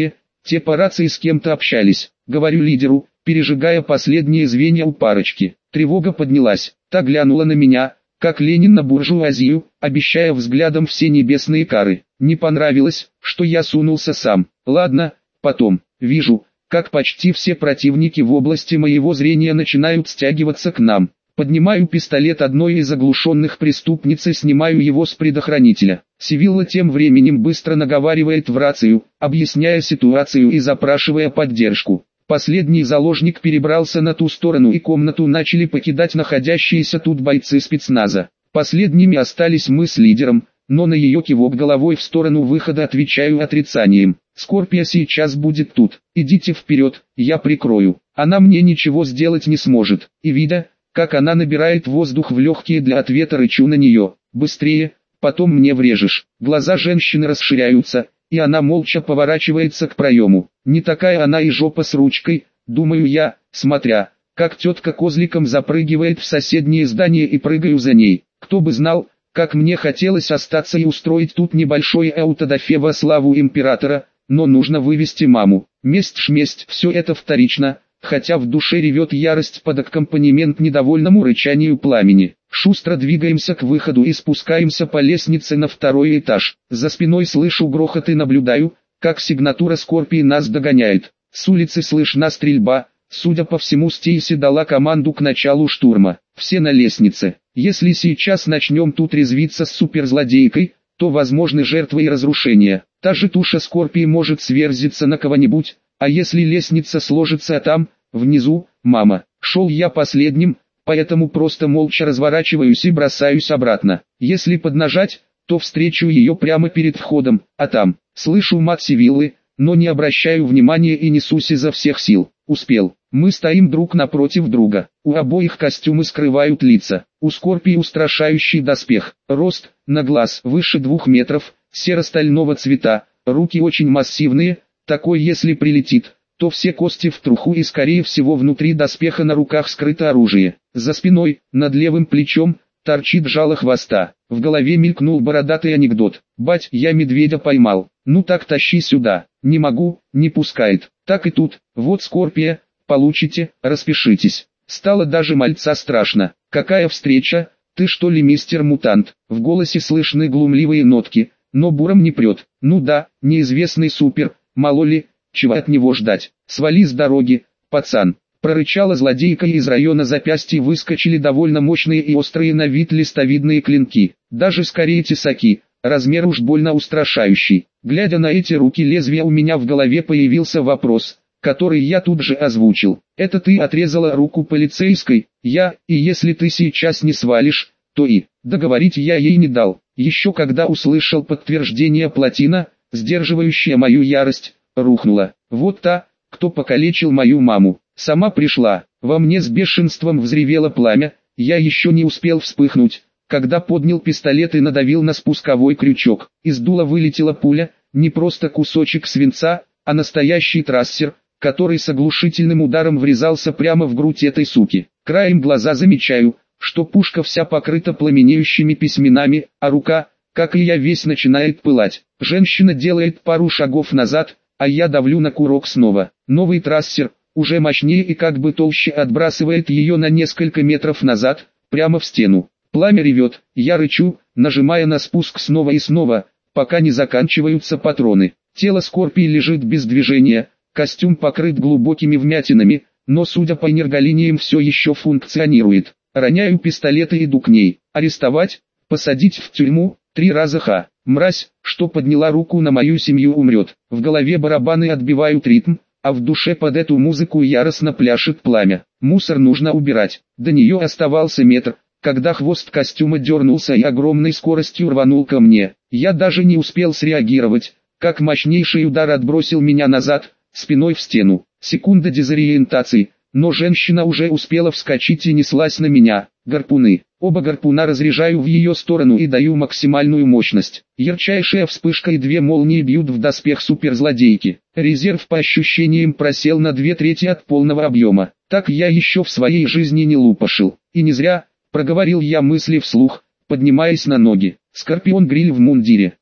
Те по рации с кем-то общались. Говорю лидеру, пережигая последние звенья у парочки. Тревога поднялась. Та глянула на меня, как Ленин на буржуазию, обещая взглядом все небесные кары. Не понравилось, что я сунулся сам. Ладно, потом. Вижу, как почти все противники в области моего зрения начинают стягиваться к нам. Поднимаю пистолет одной из оглушенных преступниц и снимаю его с предохранителя. Сивилла тем временем быстро наговаривает в рацию, объясняя ситуацию и запрашивая поддержку. Последний заложник перебрался на ту сторону и комнату начали покидать находящиеся тут бойцы спецназа. Последними остались мы с лидером, но на ее кивок головой в сторону выхода отвечаю отрицанием. Скорпия сейчас будет тут, идите вперед, я прикрою. Она мне ничего сделать не сможет. И видя, как она набирает воздух в легкие для ответа, рычу на нее. Быстрее, потом мне врежешь. Глаза женщины расширяются, и она молча поворачивается к проему. Не такая она и жопа с ручкой, думаю я, смотря, как тетка козликом запрыгивает в соседнее здание и прыгаю за ней. Кто бы знал, как мне хотелось остаться и устроить тут небольшое аутодафе во славу императора, но нужно вывести маму. Месть-шместь, все это вторично, хотя в душе ревет ярость под аккомпанемент недовольному рычанию пламени. Шустро двигаемся к выходу и спускаемся по лестнице на второй этаж. За спиной слышу грохот и наблюдаю, как сигнатура Скорпии нас догоняет. С улицы слышна стрельба, судя по всему Стейси дала команду к началу штурма. Все на лестнице. Если сейчас начнем тут резвиться с суперзлодейкой, то возможны жертвы и разрушения. Та же туша Скорпии может сверзиться на кого-нибудь, а если лестница сложится, а там, внизу, мама. Шел я последним, поэтому просто молча разворачиваюсь и бросаюсь обратно. Если поднажать, то встречу ее прямо перед входом, а там, слышу мат Сивиллы, но не обращаю внимания и несусь изо всех сил. Успел. Мы стоим друг напротив друга. У обоих костюмы скрывают лица. У Скорпии устрашающий доспех. Рост, на глаз, выше 2 метров, серо-стального цвета, руки очень массивные, такой если прилетит, то все кости в труху и скорее всего внутри доспеха на руках скрыто оружие. За спиной, над левым плечом, торчит жало хвоста. В голове мелькнул бородатый анекдот. «Бать, я медведя поймал. Ну так тащи сюда». «Не могу, не пускает». Так и тут. Вот Скорпия, получите, распишитесь. Стало даже мальца страшно. «Какая встреча? Ты что ли мистер Мутант?» В голосе слышны глумливые нотки, но буром не прет. Ну да, неизвестный супер, мало ли, чего от него ждать. «Свали с дороги, пацан». Прорычала злодейка, и из района запястья выскочили довольно мощные и острые на вид листовидные клинки. Даже скорее тесаки, размер уж больно устрашающий. Глядя на эти руки лезвия, у меня в голове появился вопрос, который я тут же озвучил. «Это ты отрезала руку полицейской?» «Я, и если ты сейчас не свалишь, то и...» Договорить я ей не дал. Еще когда услышал подтверждение, плотина, сдерживающая мою ярость, рухнула. Вот та, кто покалечил мою маму, сама пришла. Во мне с бешенством взревело пламя, я еще не успел вспыхнуть, когда поднял пистолет и надавил на спусковой крючок. Из дула вылетела пуля, не просто кусочек свинца, а настоящий трассер, который с оглушительным ударом врезался прямо в грудь этой суки. Краем глаза замечаю, что пушка вся покрыта пламенеющими письменами, а рука, как и я, весь начинает пылать. Женщина делает пару шагов назад, а я давлю на курок снова. Новый трассер, уже мощнее и как бы толще, отбрасывает ее на несколько метров назад, прямо в стену. Пламя ревет, я рычу, нажимая на спуск снова и снова, пока не заканчиваются патроны. Тело Скорпии лежит без движения, костюм покрыт глубокими вмятинами, но судя по энерголиниям все еще функционирует. Роняю пистолет и иду к ней. Арестовать, посадить в тюрьму, 3 раза ха. Мразь, что подняла руку на мою семью, умрет. В голове барабаны отбивают ритм, а в душе под эту музыку яростно пляшет пламя. Мусор нужно убирать. До нее оставался метр, когда хвост костюма дернулся и огромной скоростью рванул ко мне. Я даже не успел среагировать, как мощнейший удар отбросил меня назад, спиной в стену. Секунда дезориентации, но женщина уже успела вскочить и неслась на меня. Гарпуны. Оба гарпуна разряжаю в ее сторону и даю максимальную мощность. Ярчайшая вспышка и 2 молнии бьют в доспех суперзлодейки. Резерв по ощущениям просел на 2/3 от полного объема. Так я еще в своей жизни не лупашил. И не зря, проговорил я мысли вслух, поднимаясь на ноги. Скорпион Гриль в мундире.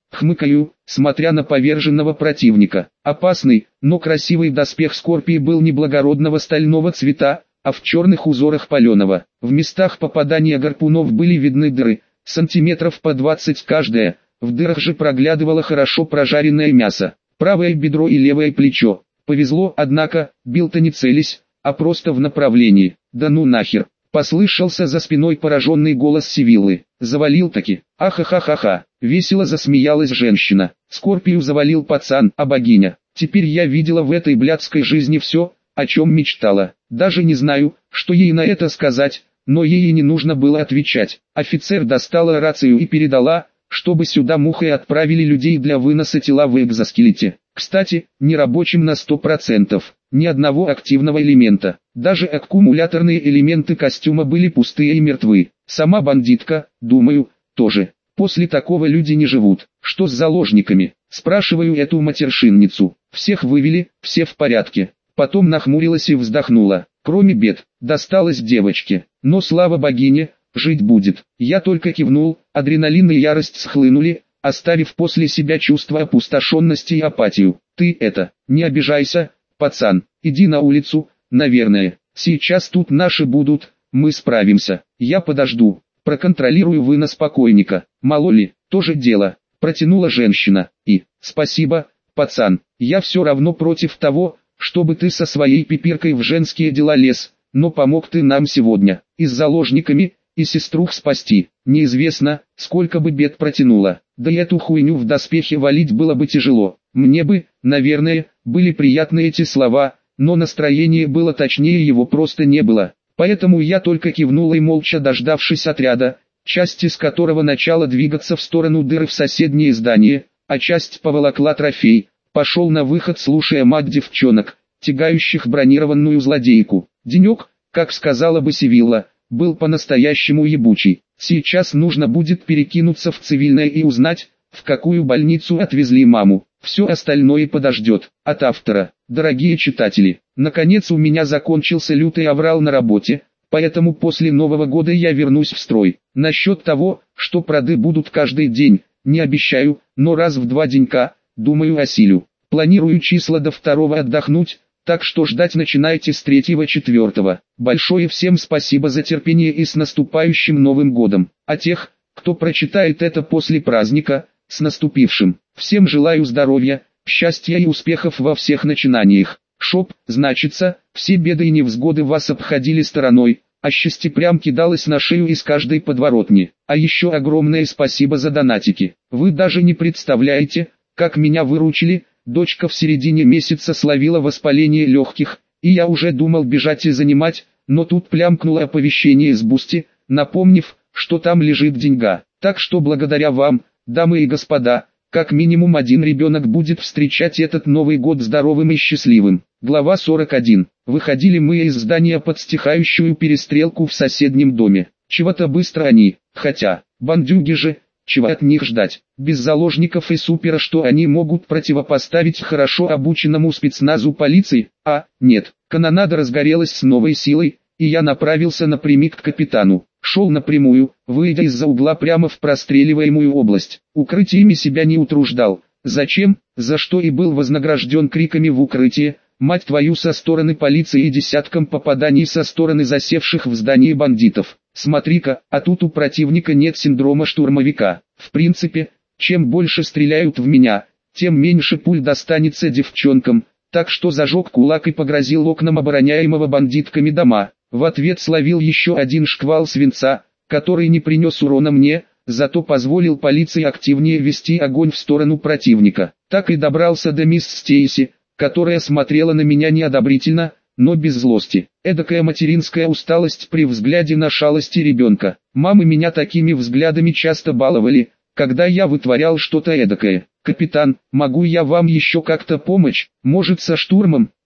Хмыкаю, смотря на поверженного противника. Опасный, но красивый доспех Скорпии был не благородного стального цвета, а в черных узорах паленого. В местах попадания гарпунов были видны дыры, сантиметров по 20 каждая, в дырах же проглядывало хорошо прожаренное мясо. Правое бедро и левое плечо. Повезло, однако, бил-то не целясь, а просто в направлении. Да ну нахер. Послышался за спиной пораженный голос Сивиллы. Завалил-таки. Ахахахаха. Весело засмеялась женщина. Скорпию завалил пацан, а богиня. Теперь я видела в этой блядской жизни все, о чем мечтала. Даже не знаю, что ей на это сказать, но ей и не нужно было отвечать. Офицер достала рацию и передала, чтобы сюда мухой отправили людей для выноса тела в экзоскелете. Кстати, не рабочим на 100%, ни одного активного элемента. Даже аккумуляторные элементы костюма были пустые и мертвы. Сама бандитка, думаю, тоже. После такого люди не живут. Что с заложниками? Спрашиваю эту матершинницу. Всех вывели, все в порядке. Потом нахмурилась и вздохнула. Кроме бед, досталось девочке. Но слава богине, жить будет. Я только кивнул, адреналин и ярость схлынули, оставив после себя чувство опустошенности и апатию. Ты это, не обижайся, пацан, иди на улицу, наверное. Сейчас тут наши будут, мы справимся. Я подожду, проконтролирую вынос покойника. Мало ли, тоже дело, протянула женщина. И, спасибо, пацан, я все равно против того, чтобы ты со своей пипиркой в женские дела лез, но помог ты нам сегодня, и с заложниками, и сеструх спасти. Неизвестно, сколько бы бед протянуло, да и эту хуйню в доспехе валить было бы тяжело. Мне бы, наверное, были приятны эти слова, но настроение было точнее, его просто не было. Поэтому я только кивнула и молча, дождавшись отряда, часть из которого начала двигаться в сторону дыры в соседнее здание, а часть поволокла трофей, пошел на выход, слушая мать девчонок, тягающих бронированную злодейку. Денек, как сказала бы Сивилла, был по-настоящему ебучий. Сейчас нужно будет перекинуться в цивильное и узнать, в какую больницу отвезли маму. Все остальное подождет. От автора. Дорогие читатели, наконец у меня закончился лютый аврал на работе, поэтому после Нового года я вернусь в строй. Насчет того, что проды будут каждый день, не обещаю, но раз в 2 денька, думаю, осилю. Планирую числа до 2 отдохнуть, так что ждать начинайте с 3-4. Большое всем спасибо за терпение и с наступающим Новым годом. А тех, кто прочитает это после праздника, с наступившим. Всем желаю здоровья, счастья и успехов во всех начинаниях. Шоп, значится, все беды и невзгоды вас обходили стороной, а счастье прям кидалось на шею из каждой подворотни. А еще огромное спасибо за донатики. Вы даже не представляете, как меня выручили. Дочка в середине месяца словила воспаление легких, и я уже думал бежать и занимать, но тут плямкнуло оповещение с Бусти, напомнив, что там лежит деньга. Так что благодаря вам, дамы и господа, как минимум один ребенок будет встречать этот Новый год здоровым и счастливым. Глава 41. Выходили мы из здания под стихающую перестрелку в соседнем доме. Чего-то быстро они, хотя, бандюги же, чего от них ждать? Без заложников и супера что они могут противопоставить хорошо обученному спецназу полиции? А, нет, канонада разгорелась с новой силой, и я направился напрямик к капитану. Шел напрямую, выйдя из-за угла прямо в простреливаемую область. Укрытиями себя не утруждал. Зачем, за что и был вознагражден криками в укрытие, мать твою, со стороны полиции и десятком попаданий со стороны засевших в здании бандитов. Смотри-ка, а тут у противника нет синдрома штурмовика. В принципе, чем больше стреляют в меня, тем меньше пуль достанется девчонкам, так что зажег кулак и погрозил окнам обороняемого бандитками дома. В ответ словил еще один шквал свинца, который не принес урона мне, зато позволил полиции активнее вести огонь в сторону противника. Так и добрался до мисс Стейси, которая смотрела на меня неодобрительно, но без злости. Эдакая материнская усталость при взгляде на шалости ребенка. Мамы меня такими взглядами часто баловали, когда я вытворял что-то эдакое. «Капитан, могу я вам еще как-то помочь? Может, со штурмом?»